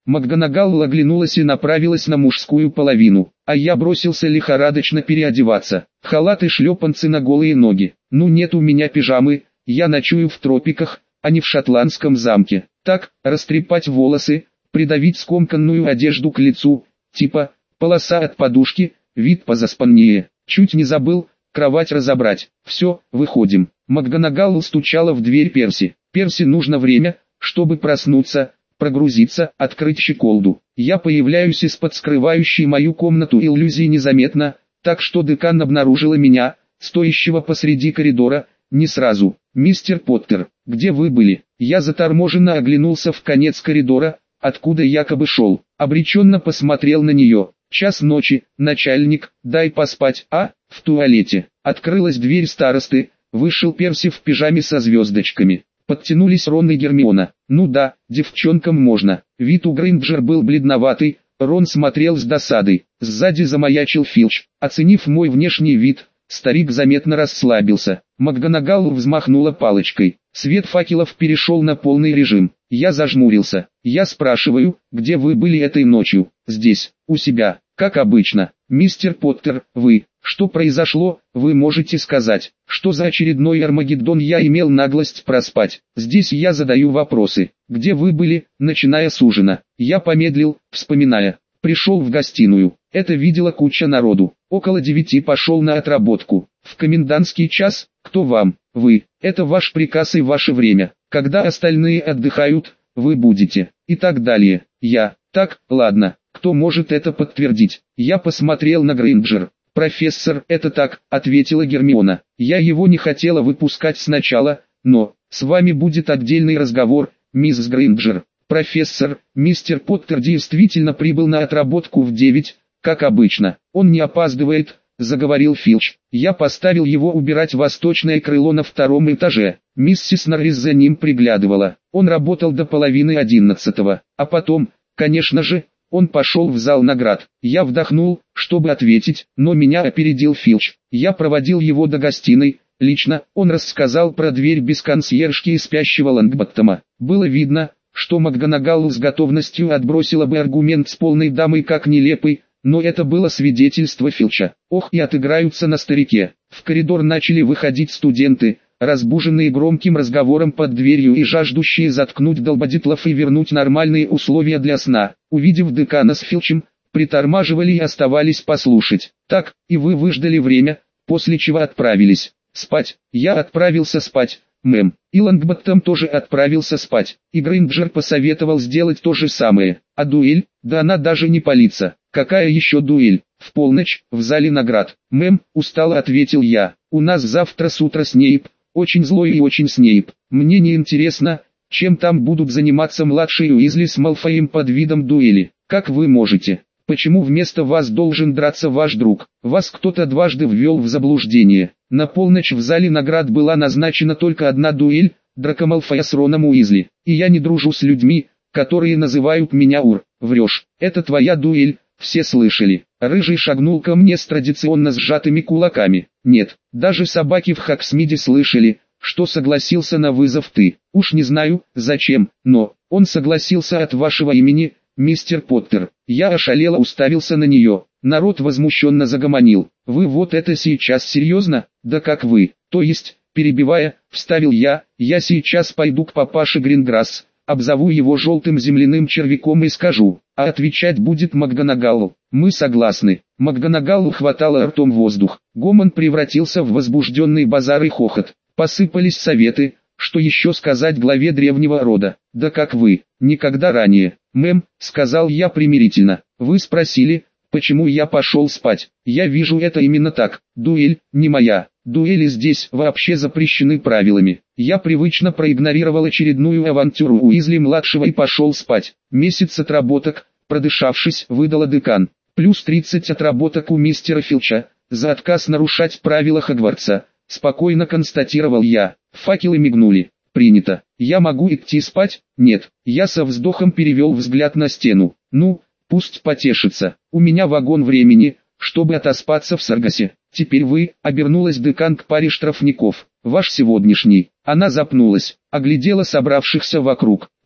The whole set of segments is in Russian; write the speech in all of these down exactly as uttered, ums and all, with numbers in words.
МакГонагал оглянулась и направилась на мужскую половину, а я бросился лихорадочно переодеваться. Халат и шлепанцы на голые ноги. Ну нет у меня пижамы, я ночую в тропиках, а не в шотландском замке. Так, растрепать волосы, придавить скомканную одежду к лицу, типа, полоса от подушки, вид позаспаннее. Чуть не забыл, кровать разобрать. Все, выходим. МакГонагал стучала в дверь Перси. Перси нужно время, чтобы проснуться, прогрузиться, открыть щеколду. Я появляюсь из-под скрывающей мою комнату иллюзии незаметно, так что декан обнаружила меня, стоящего посреди коридора, не сразу. «Мистер Поттер, где вы были?» Я заторможенно оглянулся в конец коридора, откуда якобы шел. Обреченно посмотрел на нее. Час ночи, начальник, дай поспать, а, в туалете. Открылась дверь старосты, вышел Перси в пижаме со звездочками. Подтянулись Рон и Гермиона. Ну да, девчонкам можно. Вид у Грейнджер был бледноватый, Рон смотрел с досадой. Сзади замаячил Филч. Оценив мой внешний вид, старик заметно расслабился. МакГонагал взмахнула палочкой. Свет факелов перешел на полный режим. Я зажмурился. Я спрашиваю, где вы были этой ночью? Здесь, у себя, как обычно. Мистер Поттер, вы, что произошло, вы можете сказать, что за очередной Армагеддон я имел наглость проспать. Здесь я задаю вопросы. Где вы были, начиная с ужина? Я помедлил, вспоминая. Пришел в гостиную. Это видела куча народу. Около девяти пошел на отработку. В комендантский час, кто вам? Вы. Это ваш приказ и ваше время. Когда остальные отдыхают, вы будете. И так далее. Я. Так, ладно. Кто может это подтвердить? Я посмотрел на Грейнджер. «Профессор, это так», — ответила Гермиона. «Я его не хотела выпускать сначала, но, с вами будет отдельный разговор, мисс Грейнджер. Профессор, мистер Поттер действительно прибыл на отработку в девять, как обычно. Он не опаздывает», — заговорил Филч. «Я поставил его убирать восточное крыло на втором этаже. Миссис Норрис за ним приглядывала. Он работал до половины одиннадцатого, а потом, конечно же, он пошел в зал наград. Я вдохнул, чтобы ответить, но меня опередил Филч. Я проводил его до гостиной. Лично, он рассказал про дверь без консьержки и спящего Лонгботтома. Было видно, что МакГонагал с готовностью отбросила бы аргумент с полной дамой как нелепый, но это было свидетельство Филча. Ох, и отыграются на старике. В коридор начали выходить студенты, разбуженные громким разговором под дверью и жаждущие заткнуть долбодятлов и вернуть нормальные условия для сна. Увидев декана с Филчем, притормаживали и оставались послушать. Так, и вы выждали время, после чего отправились спать. Я отправился спать, мэм. И Лонгботтом тоже отправился спать. И Грейнджер посоветовал сделать то же самое. А дуэль? Да она даже не палится. Какая еще дуэль? В полночь, в зале наград. Мэм, устало ответил я. У нас завтра с утра Снейп. Очень злой и очень Снейп. Мне не интересно, чем там будут заниматься младшие Уизли с Малфоем под видом дуэли. Как вы можете? Почему вместо вас должен драться ваш друг? Вас кто-то дважды ввел в заблуждение. На полночь в зале наград была назначена только одна дуэль, Драко Малфоя с Роном Уизли. И я не дружу с людьми, которые называют меня Ур. Врешь. Это твоя дуэль, все слышали. Рыжий шагнул ко мне с традиционно сжатыми кулаками. Нет, даже собаки в Хоксмиде слышали, что согласился на вызов ты. Уж не знаю, зачем, но он согласился от вашего имени, мистер Поттер. Я ошалело уставился на нее. Народ возмущенно загомонил. Вы вот это сейчас серьезно? Да как вы? То есть, перебивая, вставил я, я сейчас пойду к папаше Гринграсс, обзову его желтым земляным червяком и скажу, а отвечать будет МакГонагалл. Мы согласны. МакГонагалл хватала ртом воздух. Гомон превратился в возбужденный базар и хохот. Посыпались советы, что еще сказать главе древнего рода. Да как вы, никогда ранее. Мэм, сказал я примирительно. Вы спросили, почему я пошел спать. Я вижу это именно так. Дуэль, не моя. Дуэли здесь вообще запрещены правилами. Я привычно проигнорировал очередную авантюру Уизли-младшего и пошел спать. Месяц отработок, продышавшись, выдала декан. Плюс тридцать отработок у мистера Филча, за отказ нарушать правила Хогвартса. Спокойно констатировал я. Факелы мигнули. Принято. Я могу идти спать? Нет. Я со вздохом перевел взгляд на стену. Ну, пусть потешится. У меня вагон времени, чтобы отоспаться в Саргасе. Теперь вы, обернулась декан к паре штрафников. Ваш сегодняшний. Она запнулась, оглядела собравшихся вокруг.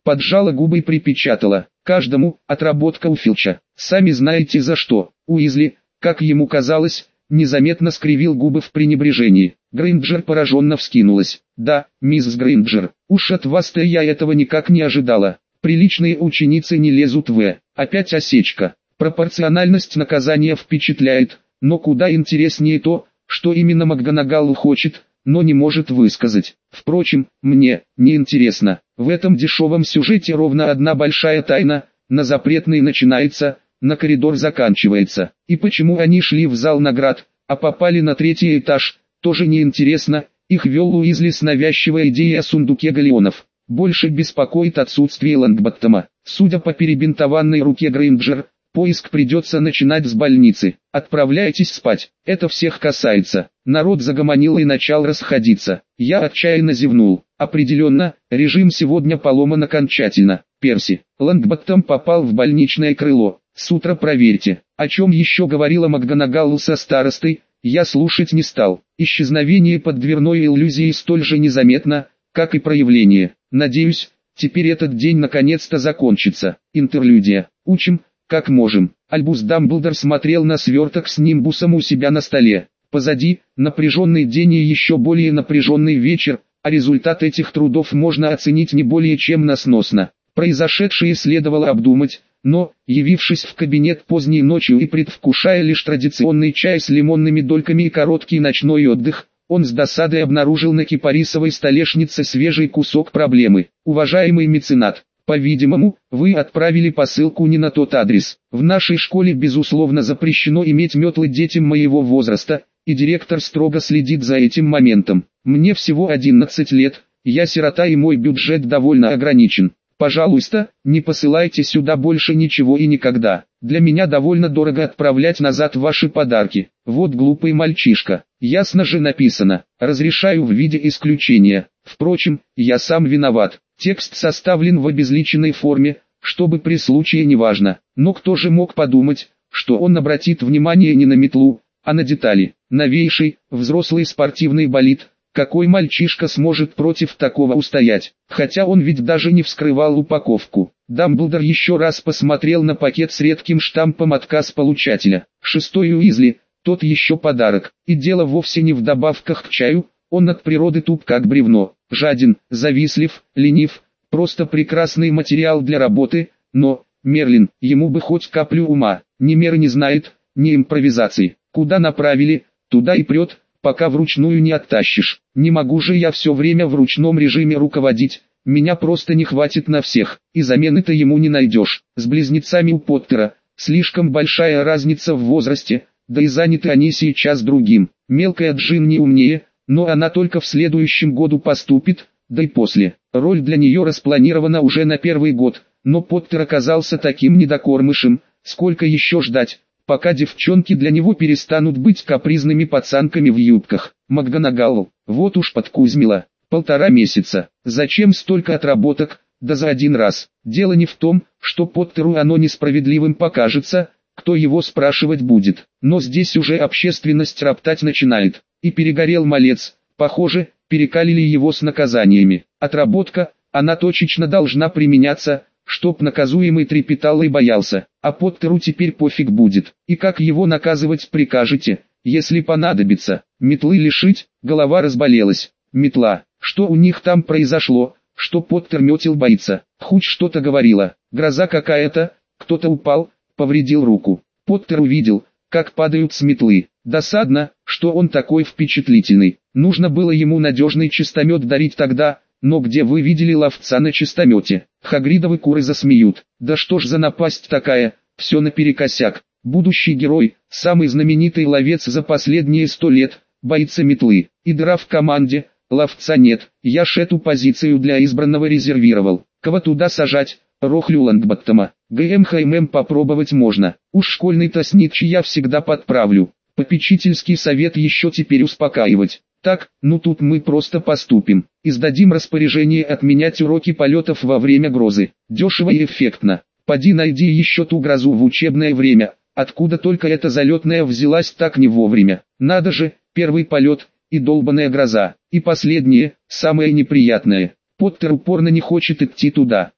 Поджала губы и припечатала. Каждому, отработка у Филча. Сами знаете за что. Уизли, как ему казалось, незаметно скривил губы в пренебрежении. Грейнджер пораженно вскинулась. «Да, мисс Грейнджер, уж от вас-то я этого никак не ожидала. Приличные ученицы не лезут в... Опять осечка. Пропорциональность наказания впечатляет, но куда интереснее то, что именно МакГонагал хочет, но не может высказать. Впрочем, мне не интересно. В этом дешевом сюжете ровно одна большая тайна, на запретный начинается, на коридор заканчивается. И почему они шли в зал наград, а попали на третий этаж, тоже не интересно. Их вел Уизли с навязчивой идеей о сундуке галеонов. Больше беспокоит отсутствие Лонгботтома. Судя по перебинтованной руке Грейнджер, поиск придется начинать с больницы. Отправляйтесь спать, это всех касается. Народ загомонил и начал расходиться. Я отчаянно зевнул. Определенно, режим сегодня поломан окончательно. Перси, Лонгботтом попал в больничное крыло. С утра проверьте. О чем еще говорила МакГонагалл со старостой, я слушать не стал. Исчезновение под дверной иллюзией столь же незаметно, как и проявление. Надеюсь, теперь этот день наконец-то закончится. Интерлюдия. Учим, как можем. Альбус Дамблдор смотрел на сверток с нимбусом у себя на столе. Позади, напряженный день и еще более напряженный вечер, а результат этих трудов можно оценить не более чем на сносно. Произошедшее следовало обдумать, но, явившись в кабинет поздней ночью и предвкушая лишь традиционный чай с лимонными дольками и короткий ночной отдых, он с досадой обнаружил на кипарисовой столешнице свежий кусок проблемы. Уважаемый меценат, по-видимому, вы отправили посылку не на тот адрес. В нашей школе безусловно запрещено иметь метлы детям моего возраста, и директор строго следит за этим моментом. Мне всего одиннадцать лет, я сирота и мой бюджет довольно ограничен. Пожалуйста, не посылайте сюда больше ничего и никогда. Для меня довольно дорого отправлять назад ваши подарки. Вот глупый мальчишка. Ясно же написано. Разрешаю в виде исключения. Впрочем, я сам виноват. Текст составлен в обезличенной форме, чтобы при случае не важно. Но кто же мог подумать, что он обратит внимание не на метлу, а на детали. Новейший, взрослый спортивный болид. Какой мальчишка сможет против такого устоять? Хотя он ведь даже не вскрывал упаковку. Дамблдор еще раз посмотрел на пакет с редким штампом отказ получателя. Шестой Уизли, тот еще подарок. И дело вовсе не в добавках к чаю, он от природы туп как бревно. Жаден, завистлив, ленив, просто прекрасный материал для работы, но, Мерлин, ему бы хоть каплю ума, ни меры не знает, ни импровизации. Куда направили, туда и прет, пока вручную не оттащишь. Не могу же я все время в ручном режиме руководить, меня просто не хватит на всех, и замены-то ему не найдешь. С близнецами у Поттера, слишком большая разница в возрасте, да и заняты они сейчас другим. Мелкая Джин не умнее, но она только в следующем году поступит, да и после. Роль для нее распланирована уже на первый год, но Поттер оказался таким недокормышем, сколько еще ждать, пока девчонки для него перестанут быть капризными пацанками в юбках. МакГонагалл, вот уж подкузмила. Полтора месяца. Зачем столько отработок, да за один раз? Дело не в том, что Поттеру оно несправедливым покажется, кто его спрашивать будет. Но здесь уже общественность роптать начинает. И перегорел малец, похоже, перекалили его с наказаниями. Отработка, она точечно должна применяться, чтоб наказуемый трепетал и боялся, а Поттеру теперь пофиг будет. И как его наказывать прикажете, если понадобится? Метлы лишить? Голова разболелась. Метла. Что у них там произошло, что Поттер метел боится? Хоть что-то говорила. Гроза какая-то, кто-то упал, повредил руку. Поттер увидел, как падают с метлы. Досадно, что он такой впечатлительный. Нужно было ему надежный чистомет дарить тогда. Но где вы видели ловца на чистомете? Хагридовы куры засмеют. Да что ж за напасть такая, все наперекосяк. Будущий герой, самый знаменитый ловец за последние сто лет, боится метлы. И дыра в команде, ловца нет. Я ж эту позицию для избранного резервировал. Кого туда сажать? Рохлю Лонгботтома. ГМХММ попробовать можно. Уж школьный-то снитч я всегда подправлю. Попечительский совет еще теперь успокаивать. Так, ну тут мы просто поступим. Издадим распоряжение отменять уроки полетов во время грозы. Дешево и эффектно. Поди найди еще ту грозу в учебное время. Откуда только эта залетная взялась так не вовремя. Надо же, первый полет, и долбаная гроза. И последнее, самое неприятное. Поттер упорно не хочет идти туда.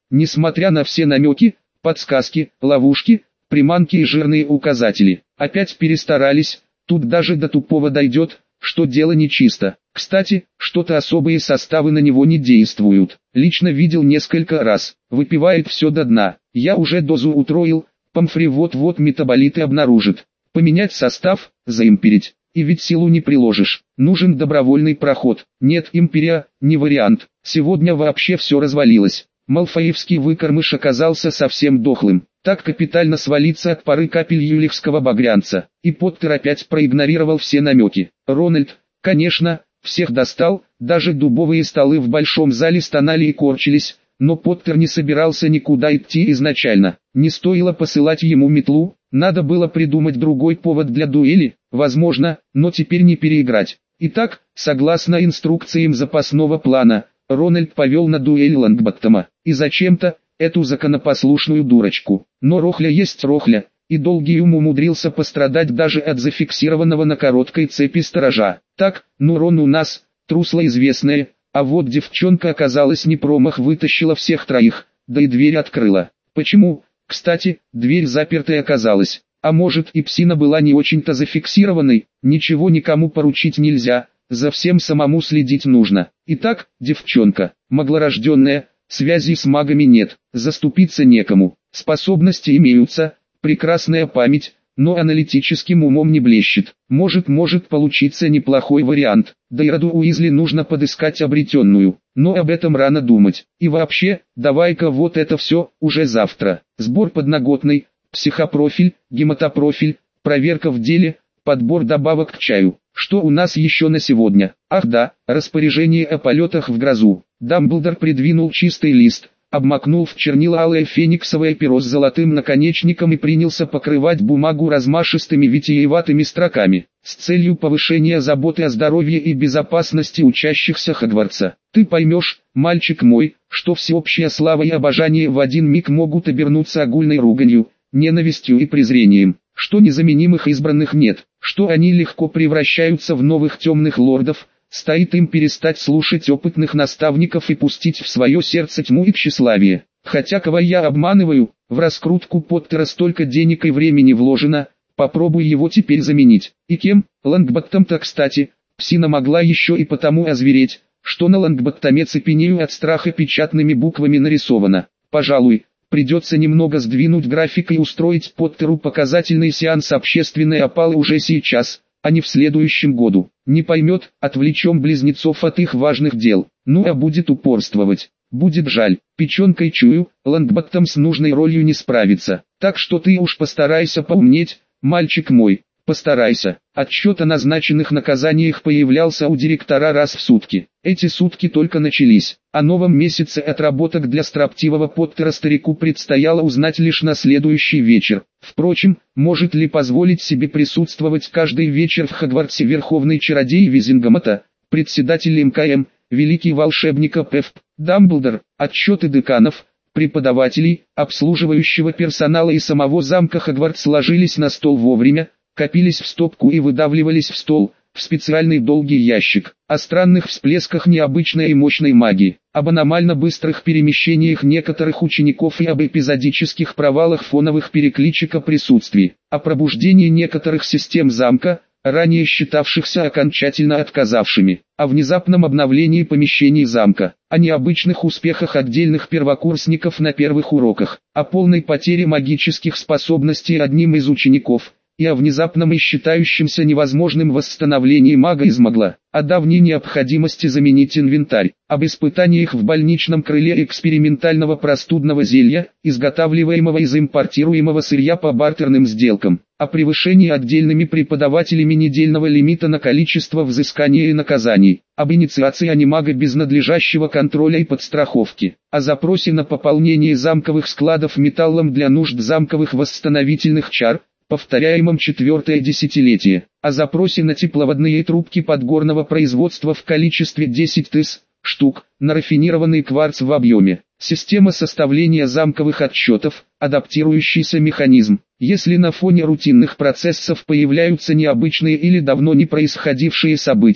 несмотря на все намеки, подсказки, ловушки, приманки и жирные указатели. Опять перестарались, тут даже до тупого дойдет, что дело нечисто. Кстати, что-то особые составы на него не действуют. Лично видел несколько раз. Выпивает все до дна. Я уже дозу утроил, Помфри вот-вот метаболиты обнаружит. Поменять состав, заимперить. И ведь силу не приложишь. Нужен добровольный проход. Нет империя, не вариант. Сегодня вообще все развалилось. Малфоевский выкормыш оказался совсем дохлым. Так капитально свалиться от пары капель юлевского багрянца. И Поттер опять проигнорировал все намеки. Рональд, конечно, всех достал, даже дубовые столы в большом зале стонали и корчились, но Поттер не собирался никуда идти изначально. Не стоило посылать ему метлу, надо было придумать другой повод для дуэли, возможно, но теперь не переиграть. Итак, согласно инструкциям запасного плана, Рональд повел на дуэль Лонгботтома, и зачем-то, эту законопослушную дурочку. Но рохля есть рохля, и Долгиум умудрился пострадать даже от зафиксированного на короткой цепи сторожа. Так, ну Рон у нас, трусло известное, а вот девчонка оказалась не промах, вытащила всех троих, да и дверь открыла. Почему? Кстати, дверь запертая оказалась. А может и псина была не очень-то зафиксированной, ничего никому поручить нельзя, за всем самому следить нужно. Итак, девчонка, маглорожденная, связи с магами нет, заступиться некому, способности имеются, прекрасная память, но аналитическим умом не блещет. Может может получиться неплохой вариант, да и роду Уизли нужно подыскать обретенную, но об этом рано думать. И вообще, давай-ка вот это все, уже завтра. Сбор подноготной, психопрофиль, гематопрофиль, проверка в деле, подбор добавок к чаю. Что у нас еще на сегодня? Ах да, распоряжение о полетах в грозу. Дамблдор придвинул чистый лист, обмакнул в чернила алое фениксовое перо с золотым наконечником и принялся покрывать бумагу размашистыми витиеватыми строками, с целью повышения заботы о здоровье и безопасности учащихся Хогвартса. Ты поймешь, мальчик мой, что всеобщая слава и обожание в один миг могут обернуться огульной руганью, ненавистью и презрением, что незаменимых избранных нет, что они легко превращаются в новых темных лордов. Стоит им перестать слушать опытных наставников и пустить в свое сердце тьму и тщеславие. Хотя кого я обманываю, в раскрутку Поттера столько денег и времени вложено, попробуй его теперь заменить. И кем? Лонгботтом-то кстати, псина могла еще и потому озвереть, что на Лонгботтоме цепенею от страха печатными буквами нарисовано. Пожалуй, придется немного сдвинуть график и устроить Поттеру показательный сеанс общественной опалы уже сейчас, а не в следующем году. Не поймет, отвлечем близнецов от их важных дел. Ну а будет упорствовать. Будет жаль. Печенкой чую, Лонгботтом с нужной ролью не справится. Так что ты уж постарайся поумнеть, мальчик мой. Постарайся. Отчет о назначенных наказаниях появлялся у директора раз в сутки. Эти сутки только начались. О новом месяце отработок для строптивого Поттера старику предстояло узнать лишь на следующий вечер. Впрочем, может ли позволить себе присутствовать каждый вечер в Хогвартсе верховный чародей Визингомота, председатель эм ка эм, великий волшебник Пеф, Дамблдор, отчеты деканов, преподавателей, обслуживающего персонала и самого замка Хогвартс сложились на стол вовремя, копились в стопку и выдавливались в стол, в специальный долгий ящик. О странных всплесках необычной и мощной магии, об аномально быстрых перемещениях некоторых учеников и об эпизодических провалах фоновых перекличек о присутствии, о пробуждении некоторых систем замка, ранее считавшихся окончательно отказавшими, о внезапном обновлении помещений замка, о необычных успехах отдельных первокурсников на первых уроках, о полной потере магических способностей одним из учеников, и о внезапном и считающемся невозможным восстановлении мага из Магла, о давней необходимости заменить инвентарь, об испытаниях в больничном крыле экспериментального простудного зелья, изготавливаемого из импортируемого сырья по бартерным сделкам, о превышении отдельными преподавателями недельного лимита на количество взысканий и наказаний, об инициации анимага без надлежащего контроля и подстраховки, о запросе на пополнение замковых складов металлом для нужд замковых восстановительных чар, повторяемом четвертое десятилетие, о запросе на тепловодные трубки подгорного производства в количестве десять тысяч штук, на рафинированный кварц в объеме, система составления замковых отчетов, адаптирующийся механизм. Если на фоне рутинных процессов появляются необычные или давно не происходившие события,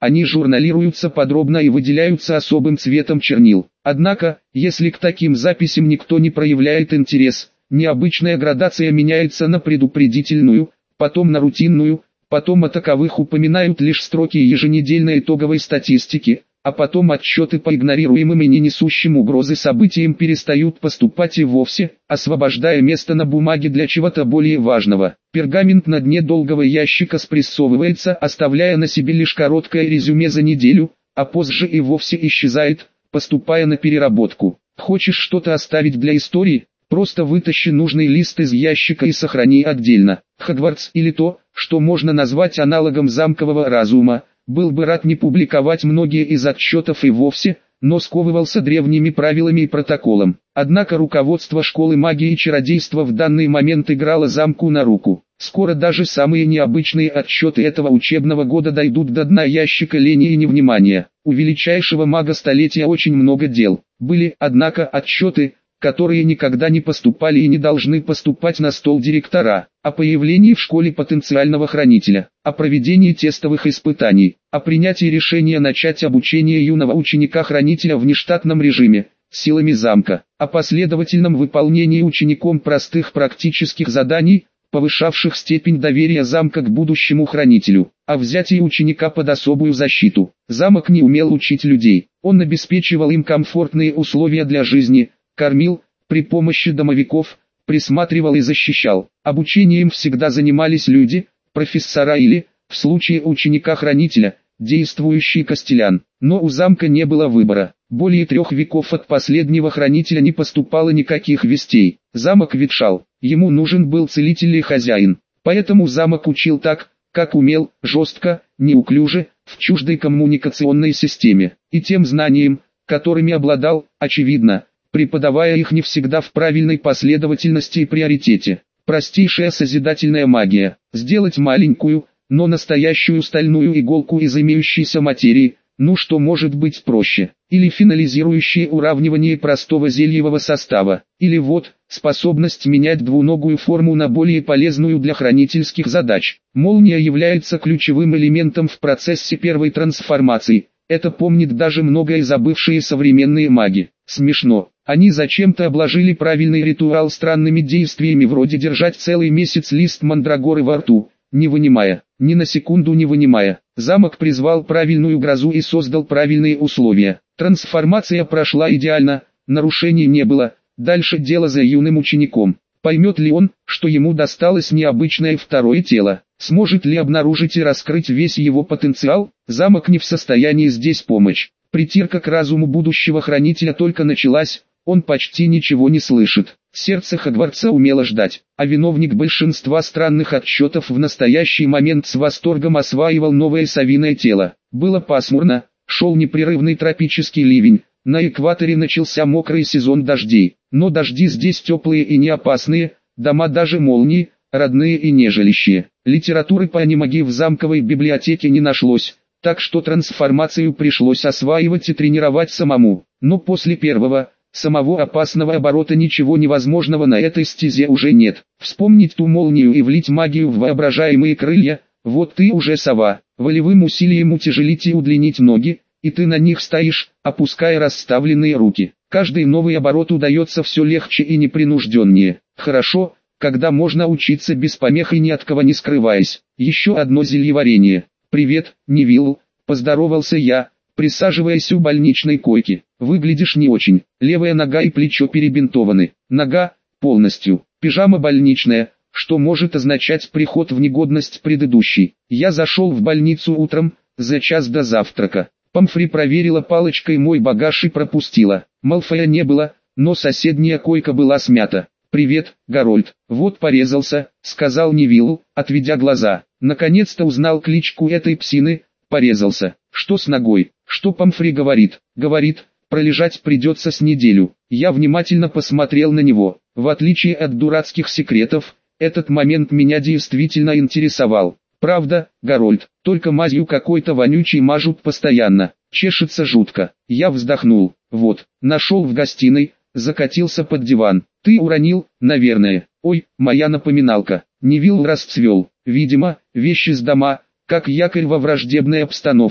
они журналируются подробно и выделяются особым цветом чернил. Однако, если к таким записям никто не проявляет интерес, необычная градация меняется на предупредительную, потом на рутинную, потом о таковых упоминают лишь строки еженедельной итоговой статистики, а потом отчеты по игнорируемым и не несущим угрозы событиям перестают поступать и вовсе, освобождая место на бумаге для чего-то более важного. Пергамент на дне долгого ящика спрессовывается, оставляя на себе лишь короткое резюме за неделю, а позже и вовсе исчезает, поступая на переработку. Хочешь что-то оставить для истории? Просто вытащи нужный лист из ящика и сохрани отдельно. Хогвартс, или то, что можно назвать аналогом замкового разума, был бы рад не публиковать многие из отчетов и вовсе, но сковывался древними правилами и протоколом. Однако руководство школы магии и чародейства в данный момент играло замку на руку. Скоро даже самые необычные отчеты этого учебного года дойдут до дна ящика лени и невнимания. У величайшего мага столетия очень много дел. Были, однако, отчеты, которые никогда не поступали и не должны поступать на стол директора, о появлении в школе потенциального хранителя, о проведении тестовых испытаний, о принятии решения начать обучение юного ученика-хранителя в нештатном режиме, силами замка, о последовательном выполнении учеником простых практических заданий, повышавших степень доверия замка к будущему хранителю, о взятии ученика под особую защиту. Замок не умел учить людей, он обеспечивал им комфортные условия для жизни, кормил, при помощи домовиков, присматривал и защищал. Обучением всегда занимались люди, профессора или, в случае ученика-хранителя, действующий костелян. Но у замка не было выбора. Более трех веков от последнего хранителя не поступало никаких вестей. Замок ветшал, ему нужен был целитель и хозяин. Поэтому замок учил так, как умел, жестко, неуклюже, в чуждой коммуникационной системе. И тем знанием, которыми обладал, очевидно, преподавая их не всегда в правильной последовательности и приоритете. Простейшая созидательная магия. Сделать маленькую, но настоящую стальную иголку из имеющейся материи, ну что может быть проще. Или финализирующее уравнивание простого зельевого состава. Или вот, способность менять двуногую форму на более полезную для хранительских задач. Молния является ключевым элементом в процессе первой трансформации. Это помнит даже многое забывшие современные маги. Смешно. Они зачем-то обложили правильный ритуал странными действиями вроде держать целый месяц лист мандрагоры во рту, не вынимая, ни на секунду не вынимая. Замок призвал правильную грозу и создал правильные условия. Трансформация прошла идеально, нарушений не было, дальше дело за юным учеником. Поймет ли он, что ему досталось необычное второе тело? Сможет ли обнаружить и раскрыть весь его потенциал? Замок не в состоянии здесь помочь. Притирка к разуму будущего хранителя только началась, он почти ничего не слышит. Сердце Хогвартса умело ждать, а виновник большинства странных отчетов в настоящий момент с восторгом осваивал новое совиное тело. Было пасмурно, шел непрерывный тропический ливень, на экваторе начался мокрый сезон дождей. Но дожди здесь теплые и не опасные, дома даже молнии, родные и нежилищие. Литературы по анимагии в замковой библиотеке не нашлось, так что трансформацию пришлось осваивать и тренировать самому. Но после первого, самого опасного оборота ничего невозможного на этой стезе уже нет. Вспомнить ту молнию и влить магию в воображаемые крылья, вот ты уже сова. Волевым усилием утяжелить и удлинить ноги, и ты на них стоишь, опуская расставленные руки. Каждый новый оборот удается все легче и непринужденнее. Хорошо, когда можно учиться без помех и ни от кого не скрываясь. Еще одно зельеварение. «Привет, Невилл», — поздоровался я, присаживаясь у больничной койки. «Выглядишь не очень. Левая нога и плечо перебинтованы. Нога, полностью. Пижама больничная, что может означать приход в негодность предыдущий. Я зашел в больницу утром, за час до завтрака. Помфри проверила палочкой мой багаж и пропустила. Малфоя не было, но соседняя койка была смята. «Привет, Гарольд. Вот порезался», — сказал Невилл, отведя глаза. Наконец-то узнал кличку этой псины, порезался. «Что с ногой? Что Помфри говорит?» «Говорит, пролежать придется с неделю». Я внимательно посмотрел на него. В отличие от дурацких секретов, этот момент меня действительно интересовал. «Правда, Гарольд, только мазью какой-то вонючей мажут постоянно. Чешется жутко». Я вздохнул. «Вот, нашел в гостиной, закатился под диван. Ты уронил, наверное. Ой, моя напоминалка». Невилл расцвел. Видимо, вещи с дома, как якорь во враждебной обстановке.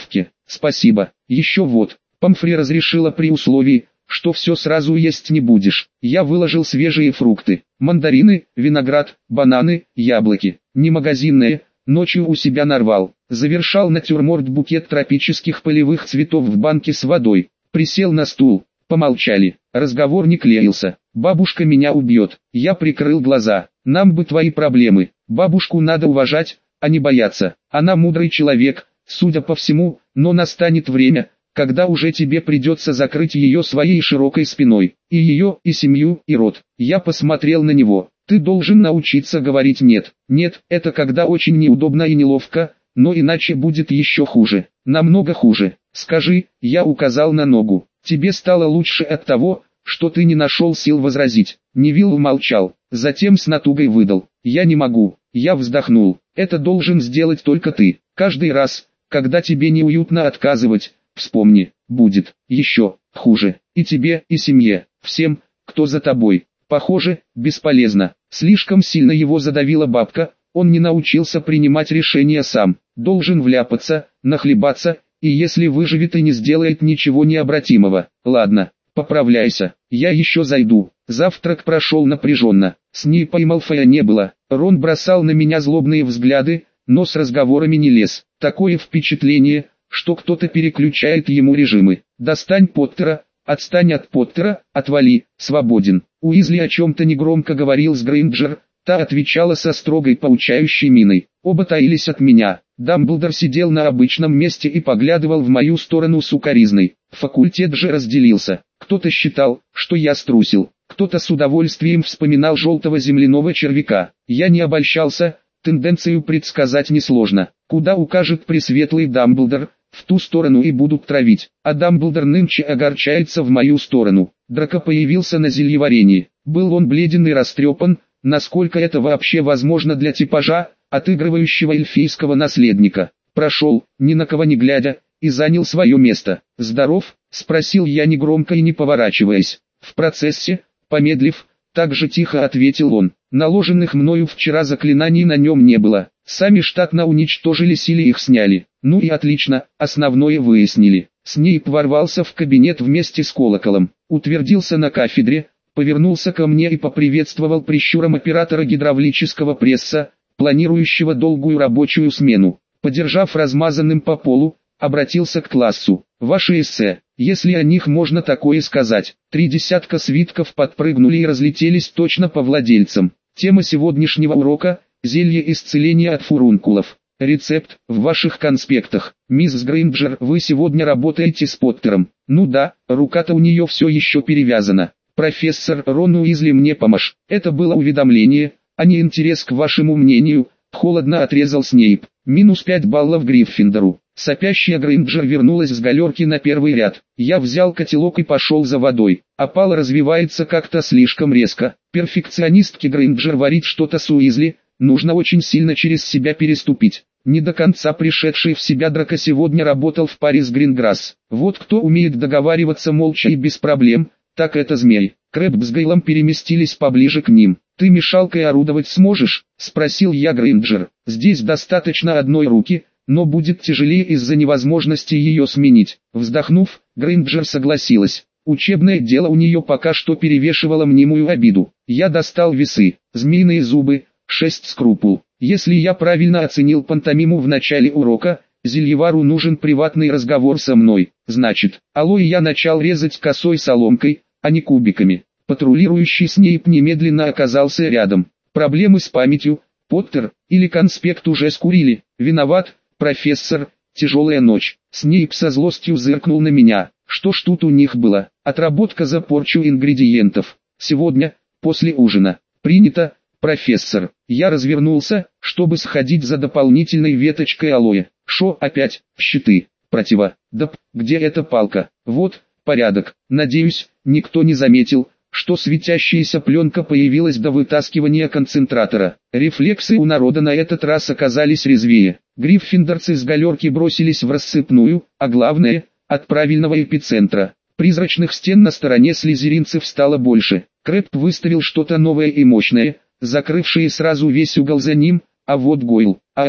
спасибо. Еще вот, Помфри разрешила при условии, что все сразу есть не будешь. Я выложил свежие фрукты, мандарины, виноград, бананы, яблоки. Не магазинные, ночью у себя нарвал. Завершал натюрморт букет тропических полевых цветов в банке с водой. Присел на стул, помолчали. Разговор не клеился. Бабушка меня убьет. Я прикрыл глаза. Нам бы твои проблемы. Бабушку надо уважать, а не бояться. Она мудрый человек, судя по всему, но настанет время, когда уже тебе придется закрыть ее своей широкой спиной. И ее, и семью, и род. Я посмотрел на него. Ты должен научиться говорить «нет». «Нет» — это когда очень неудобно и неловко, но иначе будет еще хуже. Намного хуже. Скажи, я указал на ногу. Тебе стало лучше от того, что ты не нашел сил возразить. Невилл молчал, затем с натугой выдал. Я не могу. Я вздохнул. Это должен сделать только ты. Каждый раз, когда тебе неуютно отказывать, вспомни, будет еще хуже. И тебе, и семье, всем, кто за тобой. Похоже, бесполезно. Слишком сильно его задавила бабка, он не научился принимать решения сам. Должен вляпаться, нахлебаться, и если выживет и не сделает ничего необратимого. Ладно, поправляйся, я еще зайду. Завтрак прошел напряженно. Снейпа и Малфоя не было. Рон бросал на меня злобные взгляды, но с разговорами не лез. Такое впечатление, что кто-то переключает ему режимы. Достань Поттера, отстань от Поттера, отвали, свободен. Уизли о чем-то негромко говорил с Грейнджер, та отвечала со строгой поучающей миной. Оба таились от меня. Дамблдор сидел на обычном месте и поглядывал в мою сторону с укоризной. Факультет же разделился. Кто-то считал, что я струсил. Кто-то с удовольствием вспоминал желтого земляного червяка. Я не обольщался, тенденцию предсказать несложно. Куда укажет пресветлый Дамблдор, в ту сторону и будут травить. А Дамблдор нынче огорчается в мою сторону. Драко появился на зельеварении. Был он бледен и растрепан, насколько это вообще возможно для типажа, отыгрывающего эльфийского наследника. Прошел, ни на кого не глядя, и занял свое место. «Здоров?» — спросил я негромко и не поворачиваясь. В процессе, помедлив, так же тихо ответил он. Наложенных мною вчера заклинаний на нем не было. Сами штатно уничтожились или их сняли. Ну и отлично, основное выяснили. Снейп ворвался в кабинет вместе с колоколом, утвердился на кафедре, повернулся ко мне и поприветствовал прищуром оператора гидравлического пресса, планирующего долгую рабочую смену. Подержав размазанным по полу, обратился к классу. Ваши эссе, если о них можно такое сказать. Три десятка свитков подпрыгнули и разлетелись точно по владельцам. Тема сегодняшнего урока – зелье исцеления от фурункулов. Рецепт – в ваших конспектах. Мисс Грейнджер, вы сегодня работаете с Поттером. Ну да, рука-то у нее все еще перевязана. Профессор Рон Уизли мне помощь. Это было уведомление, а не интерес к вашему мнению. Холодно отрезал Снейп. Минус пять баллов Гриффиндору. Сопящая Грейнджер вернулась с галерки на первый ряд. Я взял котелок и пошел за водой. Опал развивается как-то слишком резко. Перфекционистке Грейнджер варить что-то с Уизли, нужно очень сильно через себя переступить. Не до конца пришедший в себя Драко сегодня работал в паре с Гринграсс. Вот кто умеет договариваться молча и без проблем, так это змей. Крэб с Гейлом переместились поближе к ним. «Ты мешалкой орудовать сможешь?» – спросил я Грейнджер. «Здесь достаточно одной руки, но будет тяжелее из-за невозможности ее сменить». Вздохнув, Грейнджер согласилась. Учебное дело у нее пока что перевешивало мнимую обиду. Я достал весы, змеиные зубы, шесть скрупул. Если я правильно оценил пантомиму в начале урока, Зельевару нужен приватный разговор со мной. Значит, алоэ я начал резать косой соломкой, а не кубиками. Патрулирующий Снейп немедленно оказался рядом. Проблемы с памятью, Поттер, или конспект уже скурили. Виноват, профессор, тяжелая ночь. Снейп со злостью зыркнул на меня. Что ж тут у них было? Отработка за порчу ингредиентов. Сегодня, после ужина. Принято, профессор. Я развернулся, чтобы сходить за дополнительной веточкой алоэ. Шо опять? Щиты. Противо. Да, где эта палка? Вот, порядок. Надеюсь, никто не заметил, что светящаяся пленка появилась до вытаскивания концентратора. Рефлексы у народа на этот раз оказались резвее. Гриффиндорцы с галерки бросились в рассыпную, а главное, от правильного эпицентра. Призрачных стен на стороне слизеринцев стало больше. Крэб выставил что-то новое и мощное, закрывшее сразу весь угол за ним, а вот Гойл, а-а,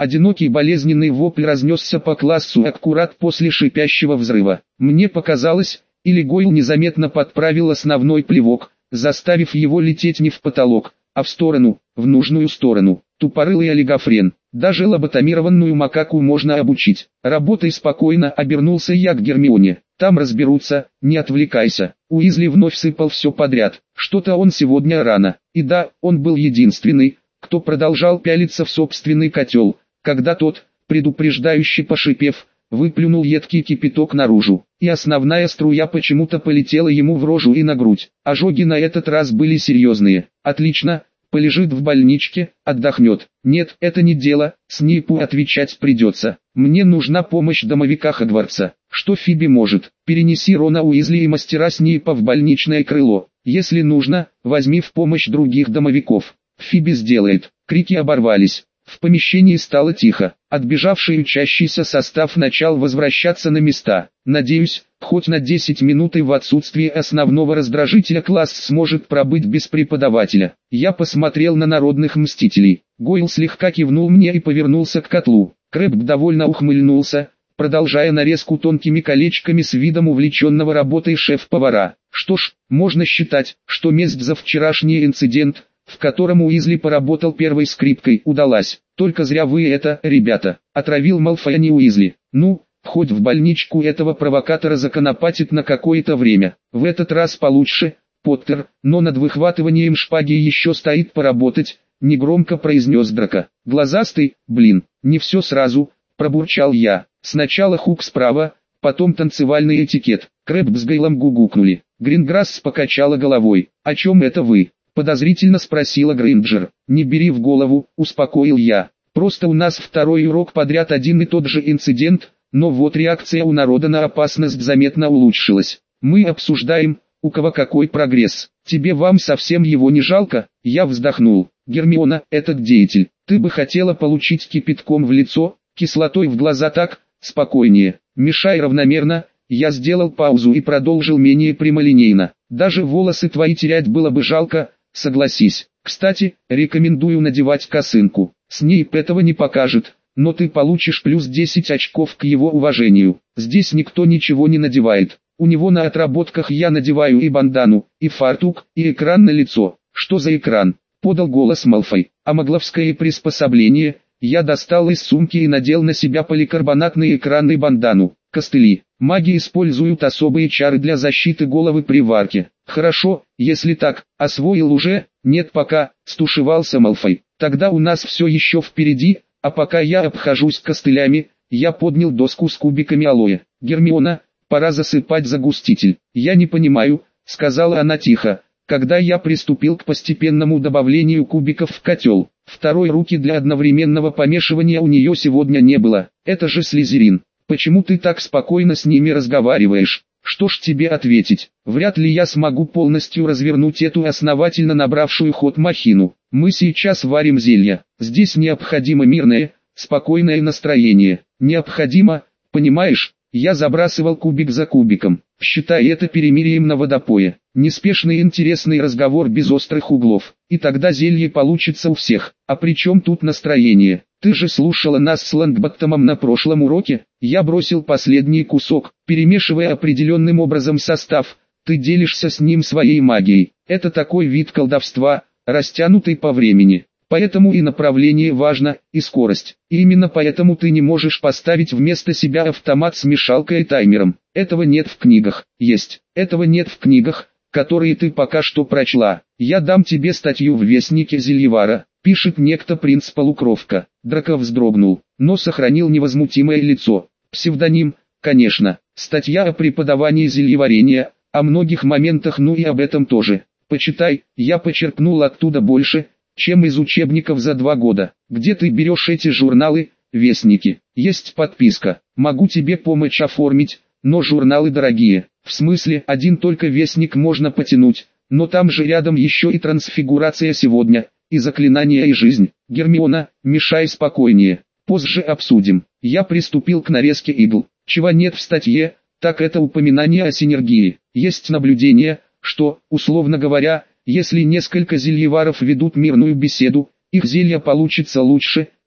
Одинокий болезненный вопль разнесся по классу аккурат после шипящего взрыва. Мне показалось, или Гойл незаметно подправил основной плевок, заставив его лететь не в потолок, а в сторону, в нужную сторону. Тупорылый олигофрен. Даже лоботомированную макаку можно обучить. Работай спокойно, обернулся я к Гермионе. Там разберутся, не отвлекайся. Уизли вновь сыпал все подряд. Что-то он сегодня рано. И да, он был единственный, кто продолжал пялиться в собственный котел, когда тот, предупреждающе пошипев, выплюнул едкий кипяток наружу, и основная струя почему-то полетела ему в рожу и на грудь. Ожоги на этот раз были серьезные. Отлично, полежит в больничке, отдохнет. Нет, это не дело, Снейпу отвечать придется. Мне нужна помощь домовика Хогвартса. Что Фиби может? Перенеси Рона Уизли и мастера Снейпа в больничное крыло. Если нужно, возьми в помощь других домовиков. Фиби сделает. Крики оборвались. В помещении стало тихо. Отбежавший учащийся состав начал возвращаться на места. Надеюсь, хоть на десять минут и в отсутствие основного раздражителя класс сможет пробыть без преподавателя. Я посмотрел на народных мстителей. Гойл слегка кивнул мне и повернулся к котлу. Крэбб довольно ухмыльнулся, продолжая нарезку тонкими колечками с видом увлеченного работой шеф-повара. Что ж, можно считать, что месть за вчерашний инцидент, в котором Уизли поработал первой скрипкой, удалась. Только зря вы это, ребята, отравил Малфой, а не Уизли. Ну, хоть в больничку этого провокатора законопатит на какое-то время. В этот раз получше, Поттер, но над выхватыванием шпаги еще стоит поработать, негромко произнес Драко. Глазастый, блин, не все сразу, пробурчал я. Сначала хук справа, потом танцевальный этикет. Крэбб с Гейлом гугукнули. Гринграсс покачала головой. О чем это вы? Подозрительно спросила Грейнджер. Не бери в голову, успокоил я. Просто у нас второй урок подряд один и тот же инцидент, но вот реакция у народа на опасность заметно улучшилась. Мы обсуждаем, у кого какой прогресс. Тебе вам совсем его не жалко? Я вздохнул. Гермиона, этот деятель, ты бы хотела получить кипятком в лицо, кислотой в глаза, так, спокойнее. Мешай равномерно. Я сделал паузу и продолжил менее прямолинейно. Даже волосы твои терять было бы жалко, согласись. Кстати, рекомендую надевать косынку. Снейп этого не покажет, но ты получишь плюс десять очков к его уважению. Здесь никто ничего не надевает. У него на отработках я надеваю и бандану, и фартук, и экран на лицо. Что за экран? Подал голос Малфой. А магловское приспособление? Я достал из сумки и надел на себя поликарбонатный экран и бандану. Костыли. Маги используют особые чары для защиты головы при варке. Хорошо, если так, освоил уже? Нет пока, стушевался Малфой. Тогда у нас все еще впереди, а пока я обхожусь костылями, я поднял доску с кубиками алоэ. Гермиона, пора засыпать загуститель. Я не понимаю, сказала она тихо, когда я приступил к постепенному добавлению кубиков в котел. Второй руки для одновременного помешивания у нее сегодня не было. Это же Слизерин. Почему ты так спокойно с ними разговариваешь? Что ж тебе ответить? Вряд ли я смогу полностью развернуть эту основательно набравшую ход махину. Мы сейчас варим зелья. Здесь необходимо мирное, спокойное настроение. Необходимо, понимаешь? Я забрасывал кубик за кубиком, считай это перемирием на водопое. Неспешный интересный разговор без острых углов. И тогда зелье получится у всех. А при чем тут настроение? Ты же слушала нас с Лонгботтомом на прошлом уроке. Я бросил последний кусок, перемешивая определенным образом состав. Ты делишься с ним своей магией. Это такой вид колдовства, растянутый по времени. Поэтому и направление важно, и скорость. И именно поэтому ты не можешь поставить вместо себя автомат с мешалкой и таймером. Этого нет в книгах. Есть. Этого нет в книгах, которые ты пока что прочла. Я дам тебе статью в Вестнике Зельевара. Пишет некто принц Полукровка. Драко вздрогнул, но сохранил невозмутимое лицо. Псевдоним, конечно. Статья о преподавании зельеварения, о многих моментах, ну и об этом тоже. Почитай, я почерпнул оттуда больше, чем из учебников за два года. Где ты берешь эти журналы, вестники? Есть подписка. Могу тебе помочь оформить, но журналы дорогие. В смысле, один только вестник можно потянуть, но там же рядом еще и трансфигурация сегодня, и заклинания и жизнь. Гермиона, мешай спокойнее. Позже обсудим. Я приступил к нарезке игл. Чего нет в статье, так это упоминание о синергии. Есть наблюдение, что, условно говоря, если несколько зельеваров ведут мирную беседу, их зелье получится лучше,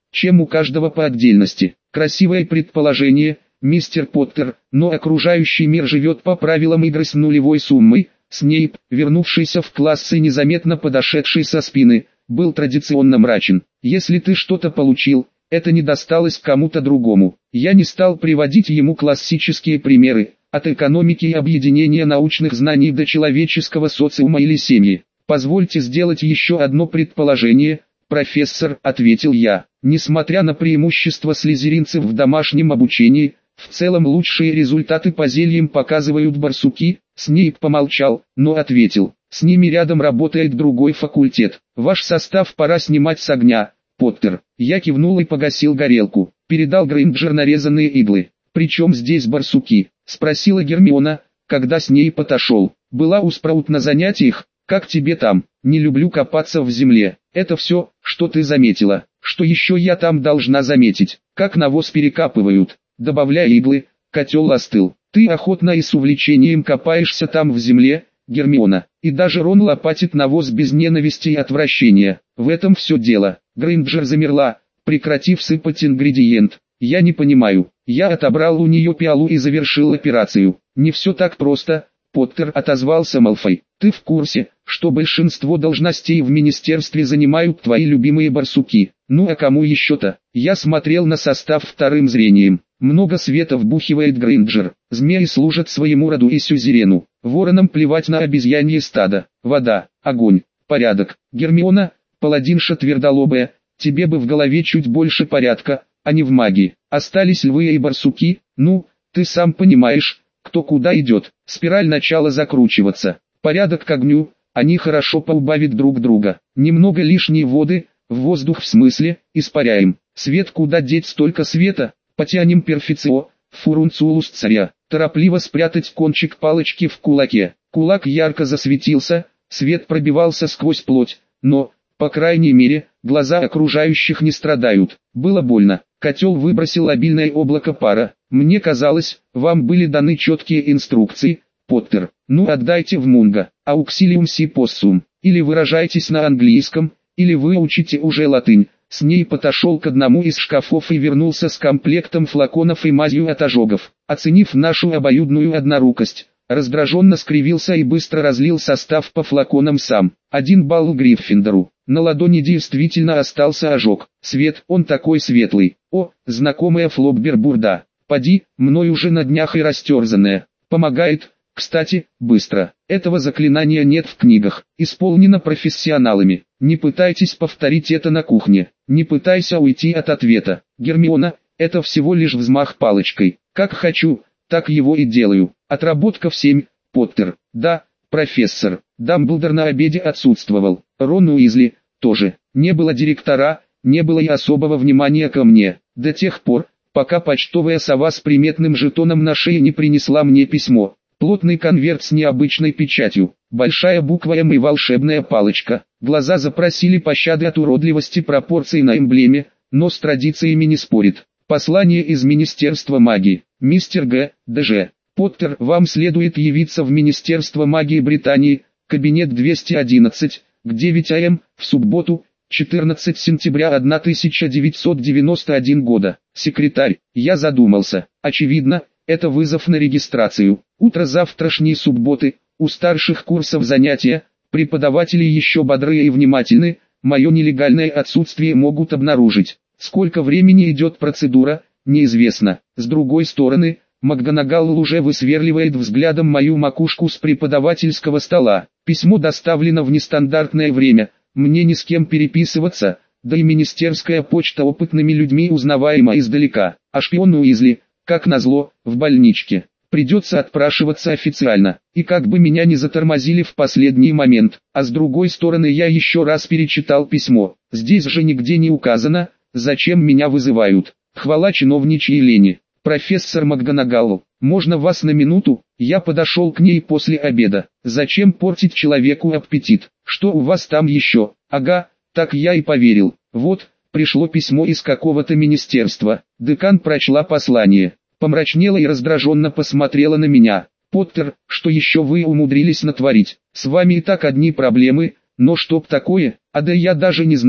чем у каждого по отдельности. Красивое предположение, мистер Поттер, но окружающий мир живет по правилам игры с нулевой суммой. Снейп, вернувшийся в класс и незаметно подошедший со спины, был традиционно мрачен. Если ты что-то получил, это не досталось кому-то другому. Я не стал приводить ему классические примеры, от экономики и объединения научных знаний до человеческого социума или семьи. «Позвольте сделать еще одно предположение, профессор», — ответил я. «Несмотря на преимущество слизеринцев в домашнем обучении, в целом лучшие результаты по зельям показывают барсуки». Снейп помолчал, но ответил: «С ними рядом работает другой факультет. Ваш состав пора снимать с огня, Поттер». Я кивнул и погасил горелку. Передал Грейнджер нарезанные иглы. «Причем здесь барсуки?» — спросила Гермиона, когда Снейп отошел. «Была у Спраут на занятиях. Как тебе там?» «Не люблю копаться в земле. Это все, что ты заметила. Что еще я там должна заметить? Как навоз перекапывают, добавляя иглы». Котел остыл. «Ты охотно и с увлечением копаешься там в земле, Гермиона, и даже Рон лопатит навоз без ненависти и отвращения. В этом все дело». Грейнджер замерла, прекратив сыпать ингредиент. «Я не понимаю». Я отобрал у нее пиалу и завершил операцию. «Не все так просто, Поттер», — отозвался Малфой. «Ты в курсе, что большинство должностей в министерстве занимают твои любимые барсуки? Ну а кому еще-то?» Я смотрел на состав вторым зрением. Много света вбухивает Грейнджер. Змеи служат своему роду и сюзерену. Воронам плевать на обезьянье стадо. Вода, огонь, порядок. Гермиона, паладинша твердолобая, тебе бы в голове чуть больше порядка, а не в магии. Остались львы и барсуки. Ну, ты сам понимаешь, кто куда идет. Спираль начала закручиваться. Порядок к огню, они хорошо поубавят друг друга. Немного лишней воды, в воздух в смысле, испаряем. Свет, куда деть столько света? Потянем перфецио, фурунцулус царя. Торопливо спрятать кончик палочки в кулаке. Кулак ярко засветился, свет пробивался сквозь плоть, но, по крайней мере, глаза окружающих не страдают. Было больно. Котел выбросил обильное облако пара. «Мне казалось, вам были даны четкие инструкции, Поттер. Ну отдайте в Мунго, ауксилиум си поссум. Или выражайтесь на английском, или вы учите уже латынь». Снейп отошел к одному из шкафов и вернулся с комплектом флаконов и мазью от ожогов. Оценив нашу обоюдную однорукость, раздраженно скривился и быстро разлил состав по флаконам сам. Один балл Гриффиндору. На ладони действительно остался ожог. Свет, он такой светлый. О, знакомая Флоббер-бурда. Поди, мной уже на днях и растерзанная. Помогает, кстати, быстро. Этого заклинания нет в книгах. Исполнено профессионалами. Не пытайтесь повторить это на кухне. Не пытайся уйти от ответа. Гермиона, это всего лишь взмах палочкой. Как хочу, так его и делаю. Отработка в семь, Поттер. Да, профессор. Дамблдор на обеде отсутствовал. Рон Уизли тоже. Не было директора, не было и особого внимания ко мне. До тех пор, пока почтовая сова с приметным жетоном на шее не принесла мне письмо. Плотный конверт с необычной печатью. Большая буква М и волшебная палочка. Глаза запросили пощады от уродливости пропорций на эмблеме, но с традициями не спорит. Послание из Министерства магии. Мистер Г. Дж. Поттер, вам следует явиться в Министерство магии Британии, кабинет двести одиннадцать, к девяти а эм, в субботу, четырнадцатого сентября тысяча девятьсот девяносто первого года. Секретарь, я задумался. Очевидно, это вызов на регистрацию. Утро завтрашней субботы, у старших курсов занятия, преподаватели еще бодрые и внимательны, мое нелегальное отсутствие могут обнаружить. Сколько времени идет процедура, неизвестно. С другой стороны, МакГонагал уже высверливает взглядом мою макушку с преподавательского стола. Письмо доставлено в нестандартное время, мне ни с кем переписываться, да и министерская почта опытными людьми узнаваема издалека. А шпион Уизли, как назло, в больничке. Придется отпрашиваться официально, и как бы меня не затормозили в последний момент. А с другой стороны, я еще раз перечитал письмо. Здесь же нигде не указано, зачем меня вызывают. Хвала чиновничьей лени. Профессор МакГонагал, можно вас на минуту? Я подошел к ней после обеда. Зачем портить человеку аппетит? Что у вас там еще? Ага, так я и поверил. Вот, пришло письмо из какого-то министерства. Декан прочла послание, помрачнела и раздраженно посмотрела на меня. Поттер, что еще вы умудрились натворить? С вами и так одни проблемы, но чтоб такое, а да я даже не знаю,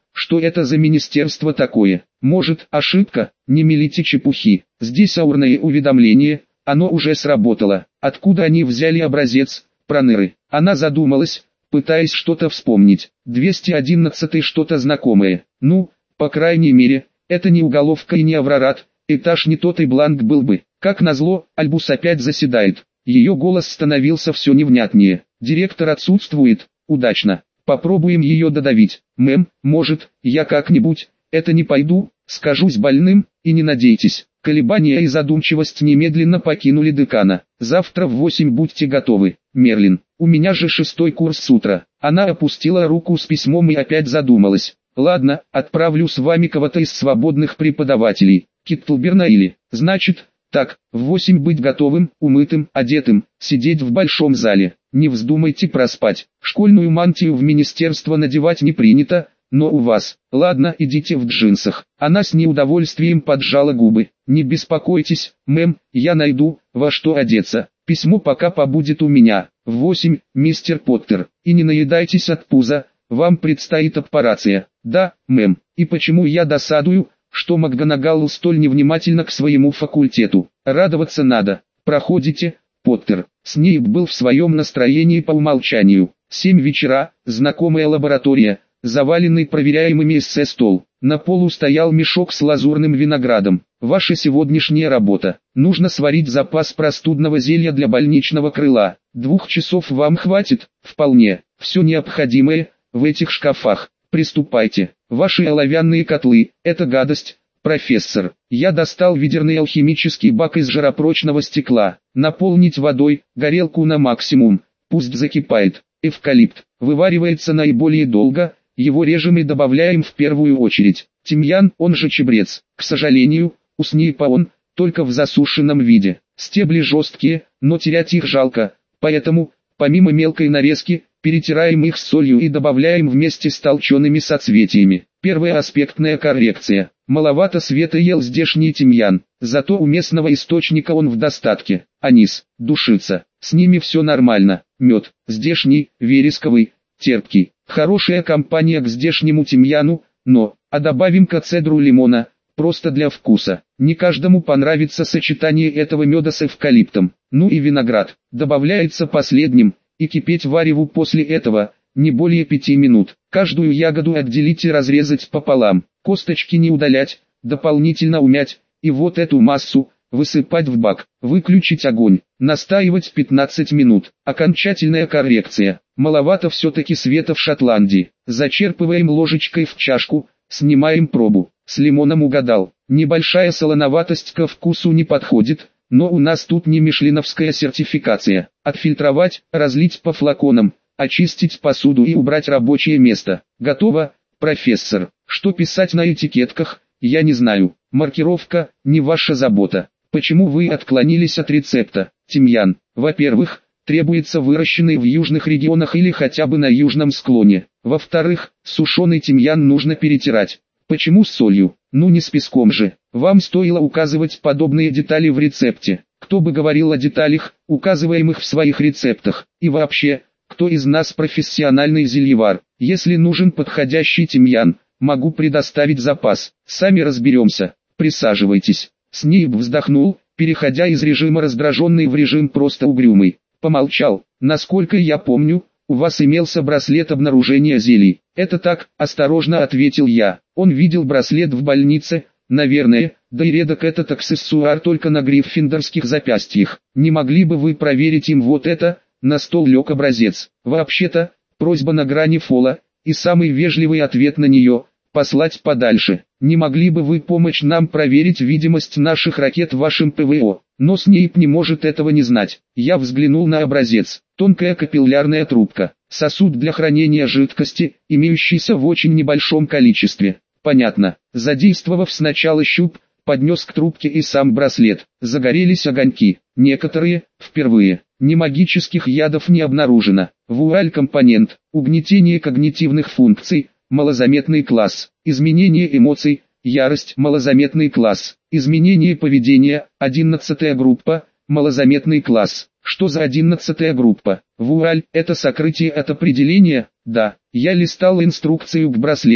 Что это за министерство такое? Может, ошибка? Не мелите чепухи. Здесь аурное уведомление, оно уже сработало. Откуда они взяли образец? Проныры. Она задумалась, пытаясь что-то вспомнить. двести одиннадцатый что-то знакомое. Ну, по крайней мере, это не уголовка и не Аврорат, этаж не тот и бланк был бы. Как назло, Альбус опять заседает. Ее голос становился все невнятнее. Директор отсутствует, удачно. Попробуем ее додавить. Мэм, может, я как-нибудь, это не пойду, скажусь больным, и не надейтесь. Колебания и задумчивость немедленно покинули декана. Завтра в восемь будьте готовы. Мерлин, у меня же шестой курс с утра. Она опустила руку с письмом и опять задумалась. Ладно, отправлю с вами кого-то из свободных преподавателей. Киттлберна или, значит, так, в восемь быть готовым, умытым, одетым, сидеть в большом зале. Не вздумайте проспать. Школьную мантию в министерство надевать не принято, но у вас. Ладно, идите в джинсах. Она с неудовольствием поджала губы. Не беспокойтесь, мэм, я найду, во что одеться. Письмо пока побудет у меня. В восемь, мистер Поттер. И не наедайтесь от пуза, вам предстоит операция. Да, мэм. И почему я досадую, что МакГонагалл столь невнимательна к своему факультету? Радоваться надо. Проходите, Поттер. Снейп был в своем настроении по умолчанию. Семь вечера, знакомая лаборатория, заваленный проверяемыми эссе стол. На полу стоял мешок с лазурным виноградом. Ваша сегодняшняя работа. Нужно сварить запас простудного зелья для больничного крыла. Двух часов вам хватит? Вполне. Все необходимое в этих шкафах. Приступайте. Ваши оловянные котлы – это гадость, профессор. Я достал ведерный алхимический бак из жаропрочного стекла. Наполнить водой, горелку на максимум. Пусть закипает. Эвкалипт вываривается наиболее долго. Его режем и добавляем в первую очередь. Тимьян, он же чабрец. К сожалению, у Снейпа он только в засушенном виде. Стебли жесткие, но терять их жалко. Поэтому, помимо мелкой нарезки, перетираем их с солью и добавляем вместе с толчеными соцветиями. Первая аспектная коррекция. Маловато света ел здешний тимьян, зато у местного источника он в достатке. Анис, душица, с ними все нормально. Мед, здешний, вересковый, терпкий. Хорошая компания к здешнему тимьяну, но, а добавим-ка цедру лимона, просто для вкуса. Не каждому понравится сочетание этого меда с эвкалиптом. Ну и виноград, добавляется последним, и кипеть вареву после этого, не более пяти минут. Каждую ягоду отделить и разрезать пополам, косточки не удалять, дополнительно умять, и вот эту массу высыпать в бак, выключить огонь, настаивать пятнадцать минут. Окончательная коррекция. Маловато все-таки света в Шотландии. Зачерпываем ложечкой в чашку, снимаем пробу. С лимоном угадал. Небольшая солоноватость ко вкусу не подходит, но у нас тут не мишленовская сертификация. Отфильтровать, разлить по флаконам, очистить посуду и убрать рабочее место. Готово, профессор. Что писать на этикетках, я не знаю. Маркировка, не ваша забота. Почему вы отклонились от рецепта? Тимьян. Во-первых, требуется выращенный в южных регионах или хотя бы на южном склоне. Во-вторых, сушеный тимьян нужно перетирать. Почему с солью? Ну не с песком же. Вам стоило указывать подобные детали в рецепте. Кто бы говорил о деталях, указываемых в своих рецептах. И вообще, кто из нас профессиональный зельевар? Если нужен подходящий тимьян, могу предоставить запас. Сами разберемся. Присаживайтесь. Снейп вздохнул, переходя из режима раздраженный в режим просто угрюмый. Помолчал. Насколько я помню, у вас имелся браслет обнаружения зелий. Это так, осторожно ответил я. Он видел браслет в больнице, наверное, да и редок этот аксессуар только на гриффиндорских запястьях. Не могли бы вы проверить им вот это? На стол лег образец. Вообще-то, просьба на грани фола, и самый вежливый ответ на нее – послать подальше. Не могли бы вы помочь нам проверить видимость наших ракет вашим ПВО? Но Снейп не может этого не знать. Я взглянул на образец. Тонкая капиллярная трубка. Сосуд для хранения жидкости, имеющийся в очень небольшом количестве. Понятно. Задействовав сначала щуп, поднес к трубке и сам браслет. Загорелись огоньки. Некоторые, впервые. Ни магических ядов не обнаружено. Вуаль-компонент. Угнетение когнитивных функций. Малозаметный класс. Изменение эмоций. Ярость. Малозаметный класс. Изменение поведения. Одиннадцатая группа. Малозаметный класс. Что за одиннадцатая группа? Вуаль – это сокрытие от определения? Да. Я листал инструкцию к браслету.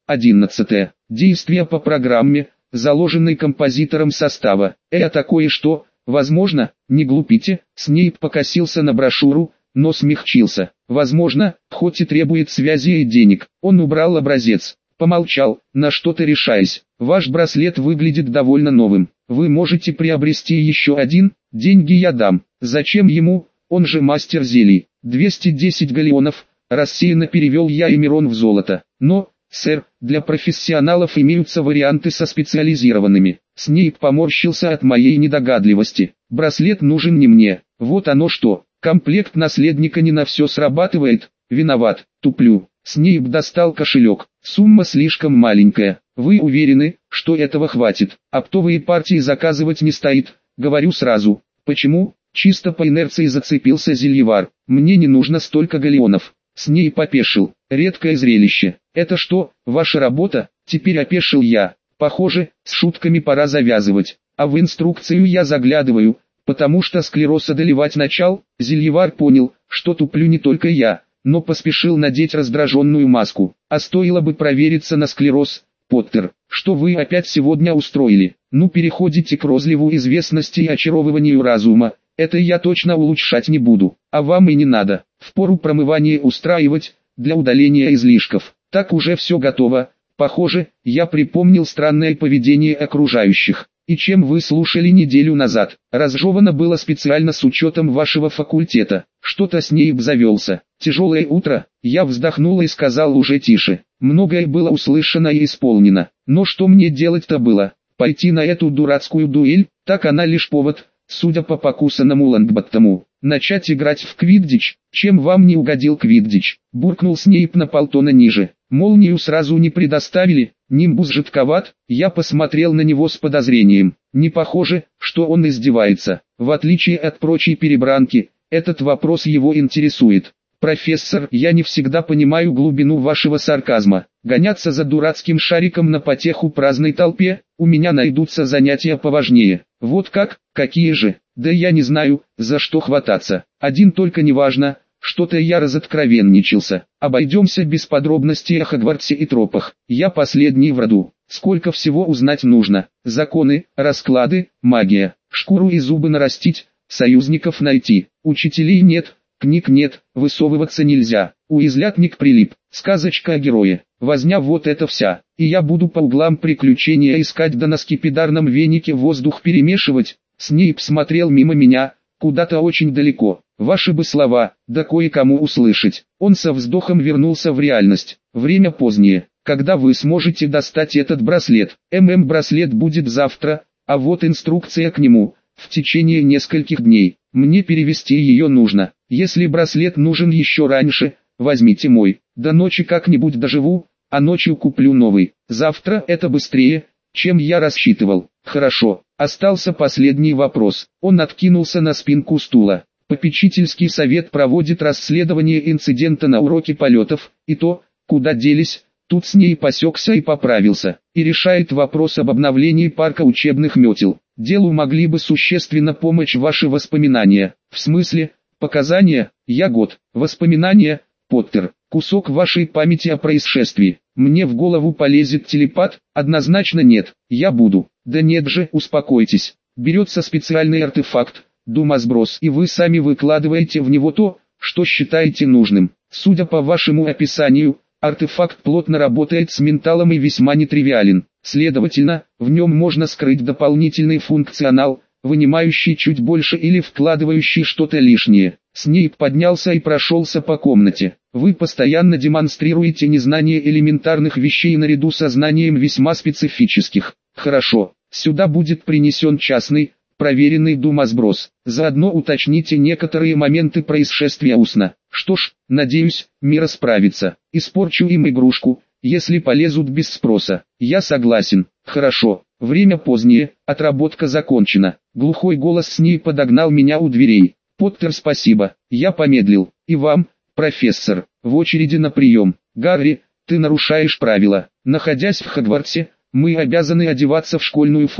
одиннадцатое. Действия по программе, заложенной композитором состава. «Э, такое что, возможно, не глупите?» Снейп покосился на брошюру, но смягчился. «Возможно, хоть и требует связи и денег». Он убрал образец, помолчал, на что-то решаясь. «Ваш браслет выглядит довольно новым. Вы можете приобрести еще один, деньги я дам». «Зачем ему, он же мастер зелий?» двести десять галеонов, рассеянно перевел я Эмирон в золото. «Но, сэр, для профессионалов имеются варианты со специализированными». Снейп поморщился от моей недогадливости. «Браслет нужен не мне. Вот оно что. Комплект наследника не на все срабатывает. Виноват, туплю». Снейп достал кошелек. «Сумма слишком маленькая. Вы уверены, что этого хватит? Оптовые партии заказывать не стоит, говорю сразу». «Почему?» Чисто по инерции зацепился Зельевар. «Мне не нужно столько галеонов». Снейп опешил. «Редкое зрелище. Это что, ваша работа?» Теперь опешил я. «Похоже, с шутками пора завязывать. А в инструкцию я заглядываю, потому что склероз одолевать начал». Зельевар понял, что туплю не только я, но поспешил надеть раздраженную маску. «А стоило бы провериться на склероз, Поттер. Что вы опять сегодня устроили? Ну, переходите к розливу известности и очаровыванию разума. Это я точно улучшать не буду, а вам и не надо. Впору промывание устраивать, для удаления излишков. Так уже все готово. Похоже, я припомнил странное поведение окружающих. И чем вы слушали неделю назад? Разжевано было специально с учетом вашего факультета. Что-то с ней обзавелся. Тяжелое утро, я вздохнул и сказал уже тише. Многое было услышано и исполнено. Но что мне делать-то было? Пойти на эту дурацкую дуэль? Так она лишь повод. Судя по покусанному Лонгботтому, начать играть в квиддич. Чем вам не угодил квиддич? Буркнул Снейп на полтона ниже. Молнию сразу не предоставили, нимбус жидковат. Я посмотрел на него с подозрением. Не похоже, что он издевается. В отличие от прочей перебранки, этот вопрос его интересует. «Профессор, я не всегда понимаю глубину вашего сарказма. Гоняться за дурацким шариком на потеху праздной толпе, у меня найдутся занятия поважнее». «Вот как? Какие же? Да я не знаю, за что хвататься. Один только неважно, что-то я разоткровенничался. Обойдемся без подробностей о Хогвартсе и тропах. Я последний в роду. Сколько всего узнать нужно. Законы, расклады, магия, шкуру и зубы нарастить, союзников найти, учителей нет». Книг нет, высовываться нельзя, уязвятник прилип, сказочка о герое, возня вот это вся, и я буду по углам приключения искать да на скипидарном венике воздух перемешивать. Снейп смотрел мимо меня, куда-то очень далеко. Ваши бы слова, да кое-кому услышать. Он со вздохом вернулся в реальность. Время позднее, когда вы сможете достать этот браслет. ММ браслет будет завтра, а вот инструкция к нему, в течение нескольких дней. Мне перевести ее нужно. Если браслет нужен еще раньше, возьмите мой. До ночи как-нибудь доживу, а ночью куплю новый. Завтра это быстрее, чем я рассчитывал. Хорошо. Остался последний вопрос. Он откинулся на спинку стула. Попечительский совет проводит расследование инцидента на уроке полетов, и то, куда делись, тут с ней посекся и поправился, и решает вопрос об обновлении парка учебных метел. Делу могли бы существенно помочь ваши воспоминания. В смысле, показания? Я год. Воспоминания, Поттер, кусок вашей памяти о происшествии. Мне в голову полезет телепат? Однозначно нет. Я буду. Да нет же, успокойтесь. Берется специальный артефакт, думасброс, и вы сами выкладываете в него то, что считаете нужным. Судя по вашему описанию, артефакт плотно работает с менталом и весьма нетривиален. Следовательно, в нем можно скрыть дополнительный функционал, вынимающий чуть больше или вкладывающий что-то лишнее. Снейп поднялся и прошелся по комнате. Вы постоянно демонстрируете незнание элементарных вещей наряду со знанием весьма специфических. Хорошо, сюда будет принесен частный, проверенный думасброс. Заодно уточните некоторые моменты происшествия устно. Что ж, надеюсь, Мира справится. Испорчу им игрушку, если полезут без спроса. Я согласен. Хорошо. Время позднее, отработка закончена. Глухой голос с ней подогнал меня у дверей. Поттер, спасибо. Я помедлил. И вам, профессор, в очереди на прием. Гарри, ты нарушаешь правила. Находясь в Хогвартсе, мы обязаны одеваться в школьную форму.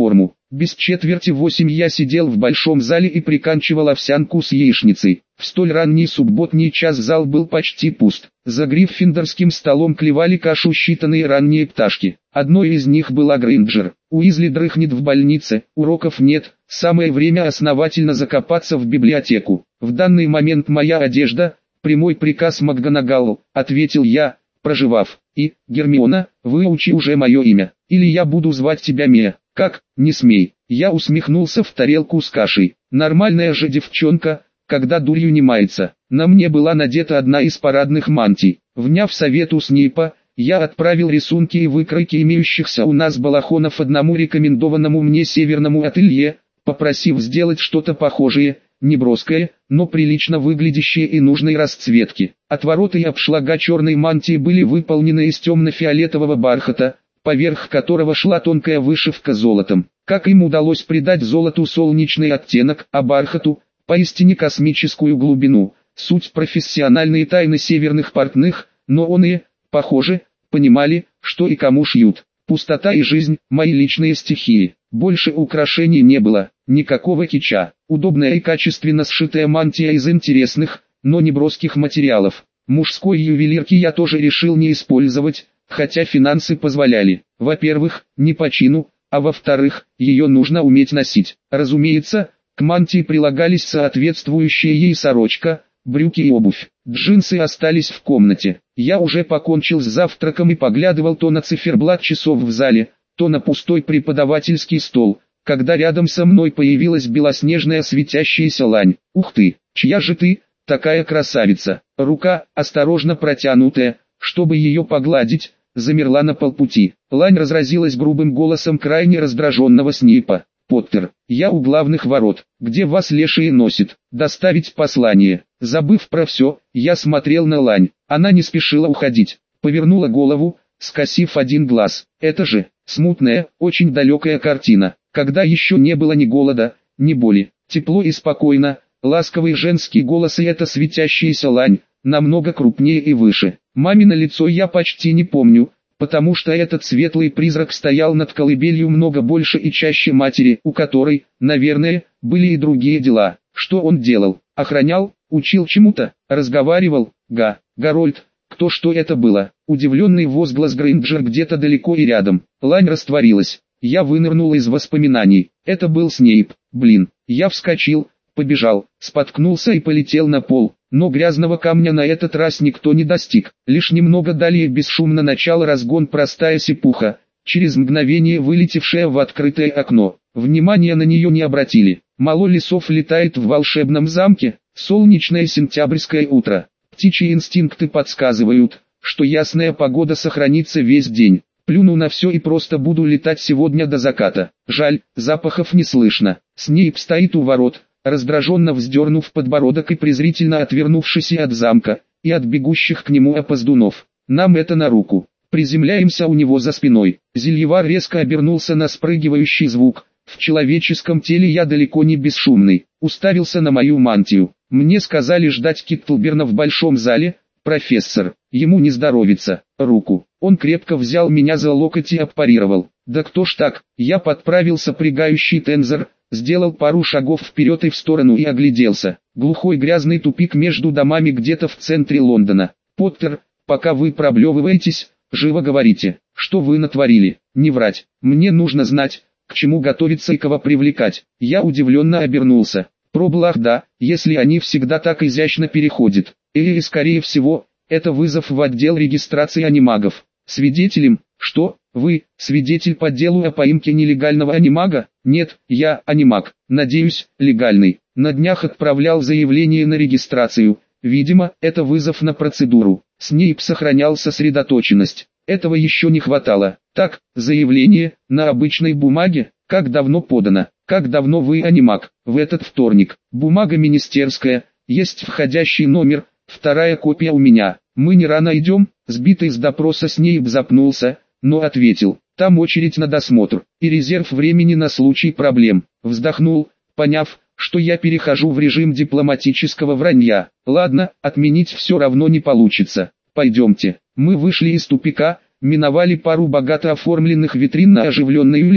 Без четверти восемь я сидел в большом зале и приканчивал овсянку с яичницей. В столь ранний субботний час зал был почти пуст. За гриффиндорским столом клевали кашу считанные ранние пташки. Одной из них была Грейнджер. Уизли дрыхнет в больнице, уроков нет, самое время основательно закопаться в библиотеку. В данный момент моя одежда — прямой приказ МакГонагалл, ответил я, проживав. И, Гермиона, выучи уже мое имя, или я буду звать тебя Мия. Как, не смей. Я усмехнулся в тарелку с кашей. Нормальная же девчонка, когда дурью не мается. На мне была надета одна из парадных мантий. Вняв совету Снейпа, я отправил рисунки и выкройки имеющихся у нас балахонов одному рекомендованному мне северному ателье, попросив сделать что-то похожее, неброское, но прилично выглядящее и нужной расцветки. Отвороты и обшлага черной мантии были выполнены из темно-фиолетового бархата, поверх которого шла тонкая вышивка золотом. Как им удалось придать золоту солнечный оттенок, а бархату – поистине космическую глубину, суть профессиональные тайны северных портных, но он и, похоже, понимали, что и кому шьют. Пустота и жизнь – мои личные стихии. Больше украшений не было, никакого кича. Удобная и качественно сшитая мантия из интересных, но не броских материалов. Мужской ювелирки я тоже решил не использовать, хотя финансы позволяли. Во-первых, не по чину, а во-вторых, ее нужно уметь носить. Разумеется, к мантии прилагались соответствующая ей сорочка, брюки и обувь. Джинсы остались в комнате. Я уже покончил с завтраком и поглядывал то на циферблат часов в зале, то на пустой преподавательский стол, когда рядом со мной появилась белоснежная светящаяся лань. Ух ты, чья же ты, такая красавица? Рука, осторожно протянутая, чтобы ее погладить, замерла на полпути. Лань разразилась грубым голосом крайне раздраженного Снейпа. «Поттер, я у главных ворот, где вас лешие носит, доставить послание». Забыв про все, я смотрел на Лань. Она не спешила уходить, повернула голову, скосив один глаз. Это же, смутная, очень далекая картина, когда еще не было ни голода, ни боли, тепло и спокойно, ласковый женский голос и эта светящаяся Лань, намного крупнее и выше. Мамино лицо я почти не помню, потому что этот светлый призрак стоял над колыбелью много больше и чаще матери, у которой, наверное, были и другие дела. Что он делал? Охранял? Учил чему-то? Разговаривал? Га, Гарольд, кто что это было? Удивленный возглас Грейнджер где-то далеко и рядом. Лань растворилась. Я вынырнул из воспоминаний. Это был Снейп. Блин, я вскочил, побежал, споткнулся и полетел на пол. Но грязного камня на этот раз никто не достиг. Лишь немного далее бесшумно начал разгон простая сипуха, через мгновение вылетевшая в открытое окно. Внимания на нее не обратили. Мало лесов летает в волшебном замке. Солнечное сентябрьское утро. Птичьи инстинкты подсказывают, что ясная погода сохранится весь день. Плюну на все и просто буду летать сегодня до заката. Жаль, запахов не слышно. Снейп стоит у ворот, раздраженно вздернув подбородок и презрительно отвернувшись и от замка, и от бегущих к нему опоздунов. Нам это на руку. Приземляемся у него за спиной. Зельевар резко обернулся на спрыгивающий звук. В человеческом теле я далеко не бесшумный. Уставился на мою мантию. Мне сказали ждать Киттлберна в большом зале, профессор. Ему не здоровится. Руку. Он крепко взял меня за локоть и отпарировал. Да кто ж так? Я подправил сопрягающий тензор, сделал пару шагов вперед и в сторону и огляделся. Глухой грязный тупик между домами где-то в центре Лондона. Поттер, пока вы проблевываетесь, живо говорите, что вы натворили. Не врать. Мне нужно знать, к чему готовиться и кого привлекать. Я удивленно обернулся. Проблах да, если они всегда так изящно переходят. И, скорее всего, это вызов в отдел регистрации анимагов. Свидетелем? Что? Вы, свидетель по делу о поимке нелегального анимага? Нет, я анимаг. Надеюсь, легальный. На днях отправлял заявление на регистрацию. Видимо, это вызов на процедуру. Снейп сохранял сосредоточенность. Этого еще не хватало. Так, заявление, на обычной бумаге, как давно подано, как давно вы анимаг, в этот вторник. Бумага министерская, есть входящий номер, вторая копия у меня. Мы не рано идем, сбитый с допроса Снейп запнулся, но ответил, там очередь на досмотр, и резерв времени на случай проблем. Вздохнул, поняв, что я перехожу в режим дипломатического вранья. Ладно, отменить все равно не получится. Пойдемте. Мы вышли из тупика, миновали пару богато оформленных витрин на оживленной улице,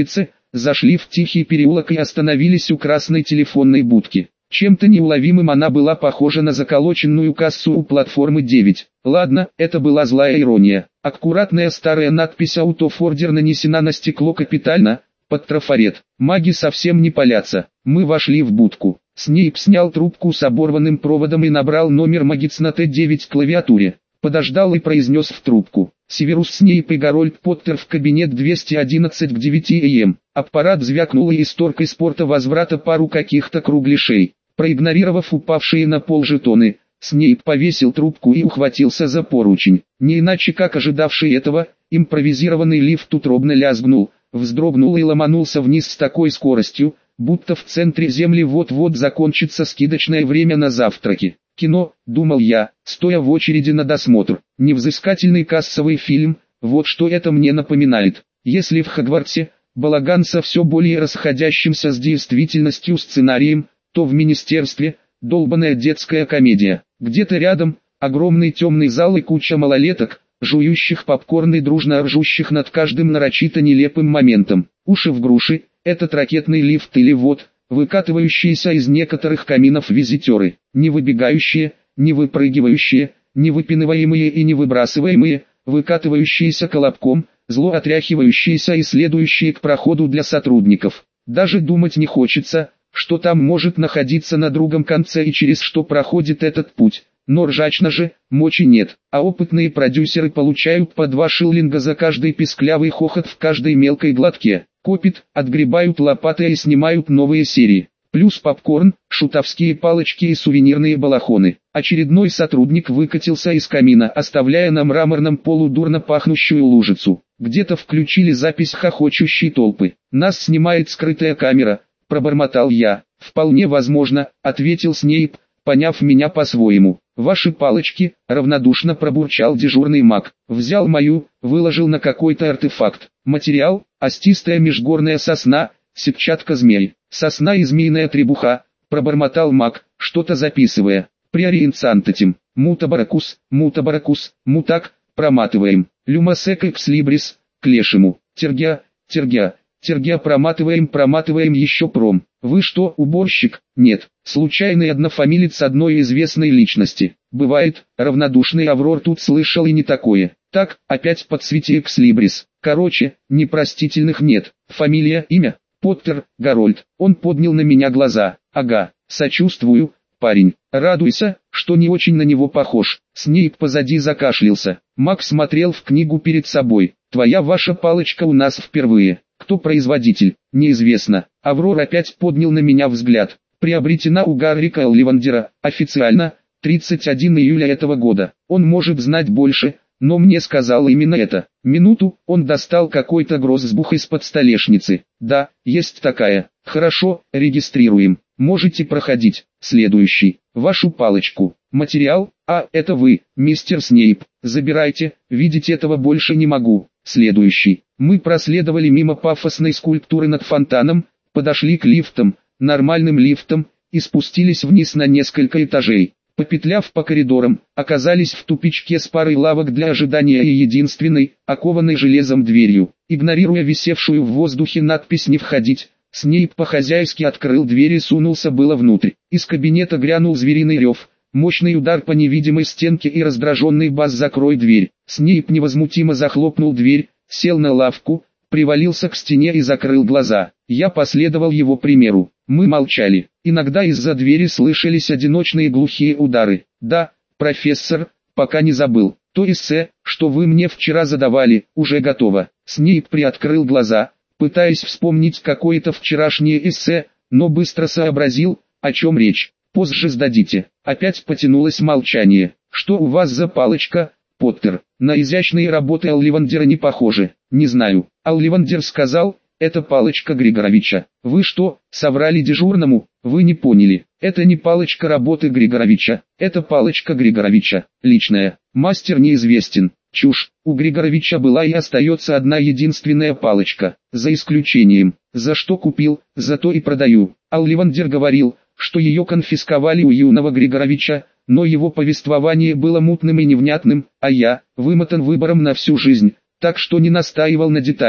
зашли в тихий переулок и остановились у красной телефонной будки. Чем-то неуловимым она была похожа на заколоченную кассу у платформы девять. Ладно, это была злая ирония. Аккуратная старая надпись «Out of order» нанесена на стекло капитально, под трафарет. Маги совсем не палятся. Мы вошли в будку. Снейп снял трубку с оборванным проводом и набрал номер Магитс на Т девять клавиатуре. Подождал и произнес в трубку: «Северус Снейп и Гарольд Поттер в кабинет двести одиннадцать к девяти а эм». Аппарат звякнул и исторг из порта возврата пару каких-то кругляшей. Проигнорировав упавшие на пол жетоны, Снейп повесил трубку и ухватился за поручень. Не иначе как ожидавший этого, импровизированный лифт утробно лязгнул, вздрогнул и ломанулся вниз с такой скоростью, будто в центре земли вот-вот закончится скидочное время на завтраки. Кино, думал я, стоя в очереди на досмотр. Невзыскательный кассовый фильм, вот что это мне напоминает. Если в Хогвартсе балаган со все более расходящимся с действительностью сценарием, то в министерстве долбаная детская комедия. Где-то рядом огромный темный зал и куча малолеток, жующих попкорн и дружно ржущих над каждым нарочито нелепым моментом. Уши в груши, этот ракетный лифт или вот, выкатывающиеся из некоторых каминов визитеры, не выбегающие, не выпрыгивающие, не выпинываемые и не выбрасываемые, выкатывающиеся колобком, зло отряхивающиеся и следующие к проходу для сотрудников. Даже думать не хочется, что там может находиться на другом конце и через что проходит этот путь. Но ржачно же, мочи нет, а опытные продюсеры получают по два шиллинга за каждый писклявый хохот в каждой мелкой глотке. Копят, отгребают лопатой и снимают новые серии. Плюс попкорн, шутовские палочки и сувенирные балахоны. Очередной сотрудник выкатился из камина, оставляя на мраморном полу дурно пахнущую лужицу. Где-то включили запись хохочущей толпы. «Нас снимает скрытая камера», — пробормотал я. «Вполне возможно», — ответил Снейп, поняв меня по-своему. «Ваши палочки», — равнодушно пробурчал дежурный маг. Взял мою, выложил на какой-то артефакт. Материал: остистая межгорная сосна, сетчатка змей. «Сосна и змеиная требуха», — пробормотал маг, что-то записывая. «Приориенцантетим, мутабаракус, мутабаракус, мутак, проматываем. Люмасек экслибрис, к лешему. Тергя, тергя, тергя, проматываем, проматываем еще пром. Вы что, уборщик?» «Нет, случайный однофамилец одной известной личности. Бывает, равнодушный Аврор тут слышал и не такое. Так, опять подсвети экслибрис. Короче, непростительных нет. Фамилия, имя?» «Поттер, Гарольд». Он поднял на меня глаза. «Ага, сочувствую, парень. Радуйся, что не очень на него похож». Снейп позади закашлялся. Маг смотрел в книгу перед собой. «Твоя ваша палочка у нас впервые. Кто производитель, неизвестно». Аврор опять поднял на меня взгляд. «Приобретена у Гаррика Олливандера, официально, тридцать первого июля этого года. Он может знать больше, но мне сказал именно это». Минуту, он достал какой-то грозбух из-под столешницы. «Да, есть такая. Хорошо, регистрируем. Можете проходить. Следующий. Вашу палочку. Материал: а, это вы, мистер Снейп. Забирайте, видеть этого больше не могу. Следующий». Мы проследовали мимо пафосной скульптуры над фонтаном, подошли к лифтам, нормальным лифтам, и спустились вниз на несколько этажей. Попетляв по коридорам, оказались в тупичке с парой лавок для ожидания и единственной, окованной железом дверью. Игнорируя висевшую в воздухе надпись «Не входить», Снейп по-хозяйски открыл дверь и сунулся было внутрь. Из кабинета грянул звериный рев, мощный удар по невидимой стенке и раздраженный бас «Закрой дверь». Снейп невозмутимо захлопнул дверь, сел на лавку, привалился к стене и закрыл глаза. Я последовал его примеру. Мы молчали. Иногда из-за двери слышались одиночные глухие удары. «Да, профессор, пока не забыл. То эссе, что вы мне вчера задавали, уже готово». Снейп приоткрыл глаза, пытаясь вспомнить какое-то вчерашнее эссе, но быстро сообразил, о чем речь. «Позже сдадите». Опять потянулось молчание. «Что у вас за палочка, Поттер?» «На изящные работы Олливандера не похоже». «Не знаю». Олливандер сказал: «Это палочка Григоровича». «Вы что, соврали дежурному?» «Вы не поняли. Это не палочка работы Григоровича. Это палочка Григоровича. Личная. Мастер неизвестен». «Чушь. У Григоровича была и остается одна единственная палочка. За исключением. За что купил, за то и продаю». Олливандер говорил, что ее конфисковали у юного Григоровича, но его повествование было мутным и невнятным, а я вымотан выбором на всю жизнь, так что не настаивал на деталях.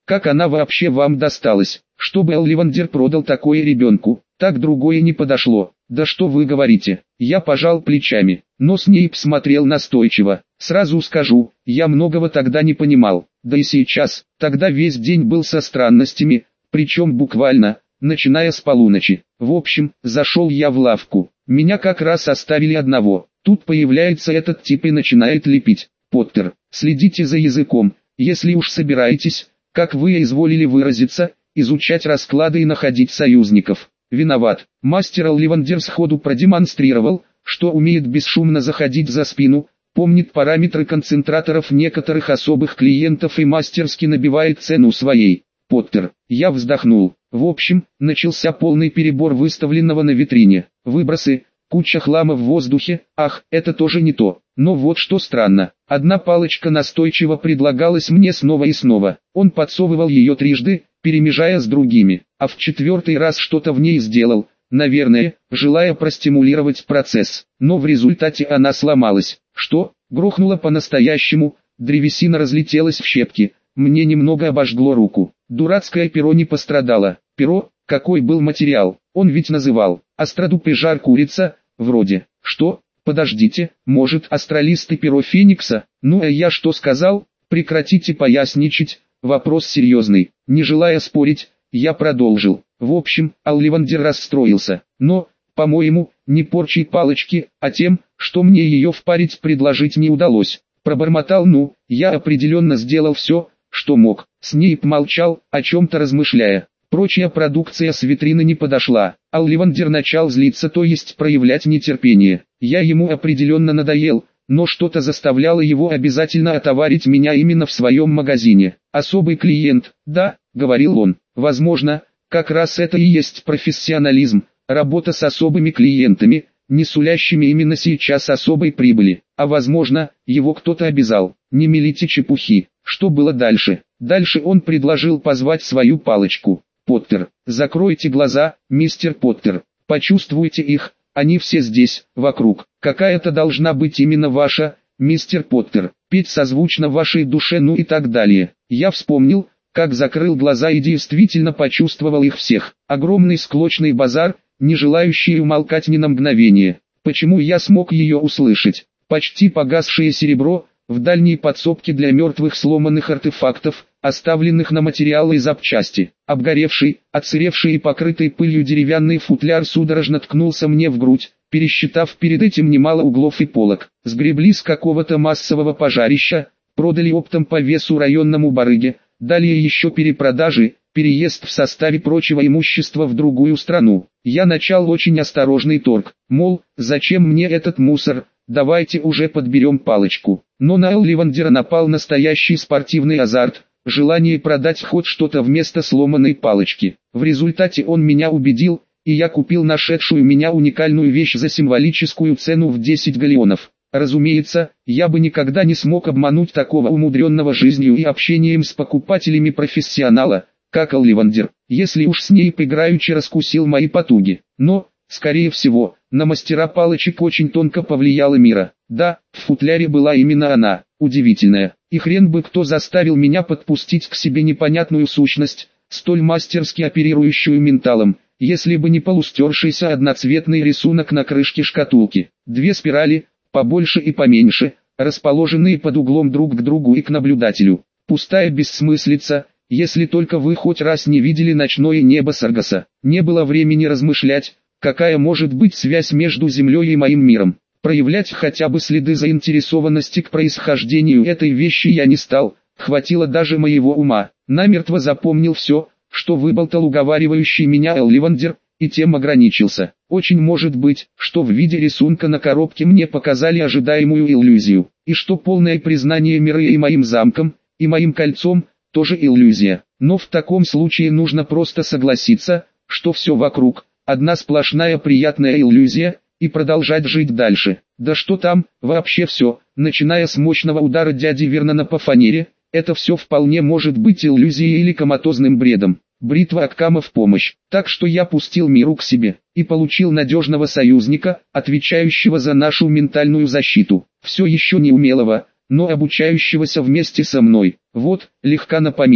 Как она вообще вам досталась? Чтобы Олливандер продал такое ребенку, так другое не подошло. Да что вы говорите? Я пожал плечами, но Снейп смотрел настойчиво. Сразу скажу, я многого тогда не понимал, да и сейчас, тогда весь день был со странностями, причем буквально, начиная с полуночи. В общем, зашел я в лавку, меня как раз оставили одного. Тут появляется этот тип и начинает лепить. Поттер, следите за языком, если уж собираетесь, как вы изволили выразиться, изучать расклады и находить союзников. Виноват. Мастер Олливандер сходу продемонстрировал, что умеет бесшумно заходить за спину, помнит параметры концентраторов некоторых особых клиентов и мастерски набивает цену своей. Поттер. Я вздохнул. В общем, начался полный перебор выставленного на витрине. Выбросы, куча хлама в воздухе, ах, это тоже не то. Но вот что странно, одна палочка настойчиво предлагалась мне снова и снова. Он подсовывал ее трижды, перемежая с другими, а в четвертый раз что-то в ней сделал, наверное, желая простимулировать процесс. Но в результате она сломалась. Что? Грохнуло по-настоящему, древесина разлетелась в щепки, мне немного обожгло руку. Дурацкое перо не пострадало. Перо? Какой был материал? Он ведь называл «Астродупежар курица», вроде. Что? Подождите, может астралисты перо Феникса? Ну а я что сказал? Прекратите поясничать, вопрос серьезный. Не желая спорить, я продолжил. В общем, Олливандер расстроился. Но, по-моему, не порчей палочки, а тем, что мне ее впарить предложить не удалось. Пробормотал: ну, я определенно сделал все, что мог. Снейп молчал, о чем-то размышляя. Прочая продукция с витрины не подошла. Олливандер начал злиться, то есть проявлять нетерпение. Я ему определенно надоел, но что-то заставляло его обязательно отоварить меня именно в своем магазине. Особый клиент, да, говорил он. Возможно, как раз это и есть профессионализм, работа с особыми клиентами, не сулящими именно сейчас особой прибыли. А возможно, его кто-то обязал. Не мелите чепухи. Что было дальше? Дальше он предложил позвать свою палочку. Поттер, закройте глаза, мистер Поттер, почувствуйте их, они все здесь, вокруг. Какая-то должна быть именно ваша, мистер Поттер, петь созвучно вашей душе, ну и так далее. Я вспомнил, как закрыл глаза и действительно почувствовал их всех. Огромный склочный базар, не желающий умолкать ни на мгновение. Почему я смог ее услышать? Почти погасшее серебро, в дальней подсобке для мертвых сломанных артефактов, оставленных на материалы и запчасти. Обгоревший, отсыревший и покрытый пылью деревянный футляр судорожно ткнулся мне в грудь, пересчитав перед этим немало углов и полок. Сгребли с какого-то массового пожарища, продали оптом по весу районному барыге, далее еще перепродажи, переезд в составе прочего имущества в другую страну. Я начал очень осторожный торг, мол, зачем мне этот мусор, давайте уже подберем палочку. Но на Олливандера напал настоящий спортивный азарт, желание продать хоть что-то вместо сломанной палочки. В результате он меня убедил, и я купил нашедшую меня уникальную вещь за символическую цену в десять галлеонов. Разумеется, я бы никогда не смог обмануть такого умудренного жизнью и общением с покупателями профессионала, как Олливандер, если уж Снейп играючи раскусил мои потуги. Но, скорее всего, на мастера палочек очень тонко повлияла Мира. Да, в футляре была именно она, удивительная. И хрен бы кто заставил меня подпустить к себе непонятную сущность, столь мастерски оперирующую менталом, если бы не полустершийся одноцветный рисунок на крышке шкатулки. Две спирали, побольше и поменьше, расположенные под углом друг к другу и к наблюдателю. Пустая бессмыслица, если только вы хоть раз не видели ночное небо Саргаса. Не было времени размышлять, какая может быть связь между Землей и моим миром. Проявлять хотя бы следы заинтересованности к происхождению этой вещи я не стал, хватило даже моего ума. Намертво запомнил все, что выболтал уговаривающий меня Олливандер, и тем ограничился. Очень может быть, что в виде рисунка на коробке мне показали ожидаемую иллюзию, и что полное признание Мира и моим замком, и моим кольцом, тоже иллюзия. Но в таком случае нужно просто согласиться, что все вокруг – одна сплошная приятная иллюзия, и продолжать жить дальше. Да что там, вообще все, начиная с мощного удара дяди Вернона по фанере, это все вполне может быть иллюзией или коматозным бредом. Бритва Оккама в помощь. Так что я пустил Миру к себе, и получил надежного союзника, отвечающего за нашу ментальную защиту. Все еще неумелого, но обучающегося вместе со мной. Вот, легка на помине.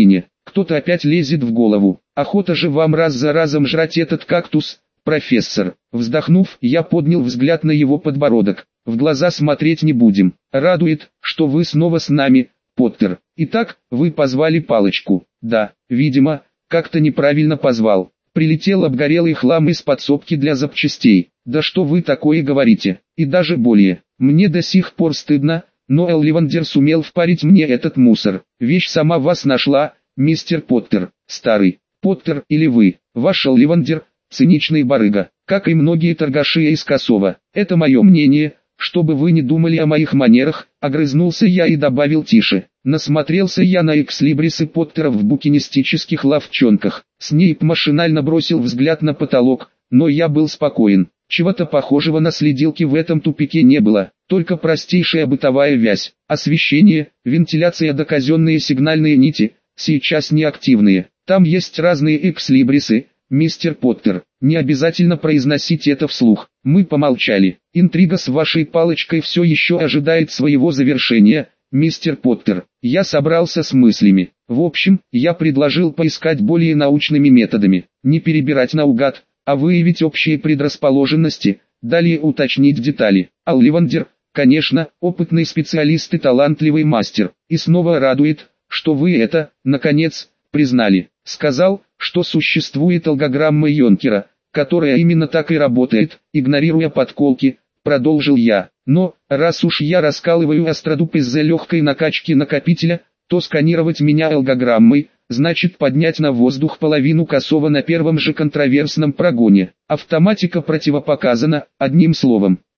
кто-то опять лезет в голову. Охота же вам раз за разом жрать этот кактус, профессор. Вздохнув, я поднял взгляд на его подбородок. В глаза смотреть не будем. Радует, что вы снова с нами, Поттер. Итак, вы позвали палочку. Да, видимо, как-то неправильно позвал. Прилетел обгорелый хлам из подсобки для запчастей. Да что вы такое говорите? И даже более. Мне до сих пор стыдно, но Элливандер сумел впарить мне этот мусор. Вещь сама вас нашла, мистер Поттер. Старый Поттер или вы, ваш Элливандер, циничный барыга, как и многие торгаши из Косова. Это мое мнение, чтобы вы не думали о моих манерах, огрызнулся я и добавил тише. Насмотрелся я на экслибрисы Поттера в букинистических лавчонках. Снейп машинально бросил взгляд на потолок, но я был спокоен. Чего-то похожего на следилки в этом тупике не было, только простейшая бытовая вязь. Освещение, вентиляция да казенные сигнальные нити, сейчас неактивные. Там есть разные экслибрисы, мистер Поттер. Не обязательно произносить это вслух. Мы помолчали. Интрига с вашей палочкой все еще ожидает своего завершения, мистер Поттер. Я собрался с мыслями. В общем, я предложил поискать более научными методами. Не перебирать наугад, а выявить общие предрасположенности, далее уточнить детали. Элливандер, конечно, опытный специалист и талантливый мастер. И снова радует, что вы это, наконец, признали. Сказал, что существует алгограмма Йонкера, которая именно так и работает, игнорируя подколки, продолжил я. Но, раз уж я раскалываю остродуп из-за легкой накачки накопителя, то сканировать меня алгограммой, значит поднять на воздух половину Косова на первом же контроверсном прогоне. Автоматика противопоказана, одним словом.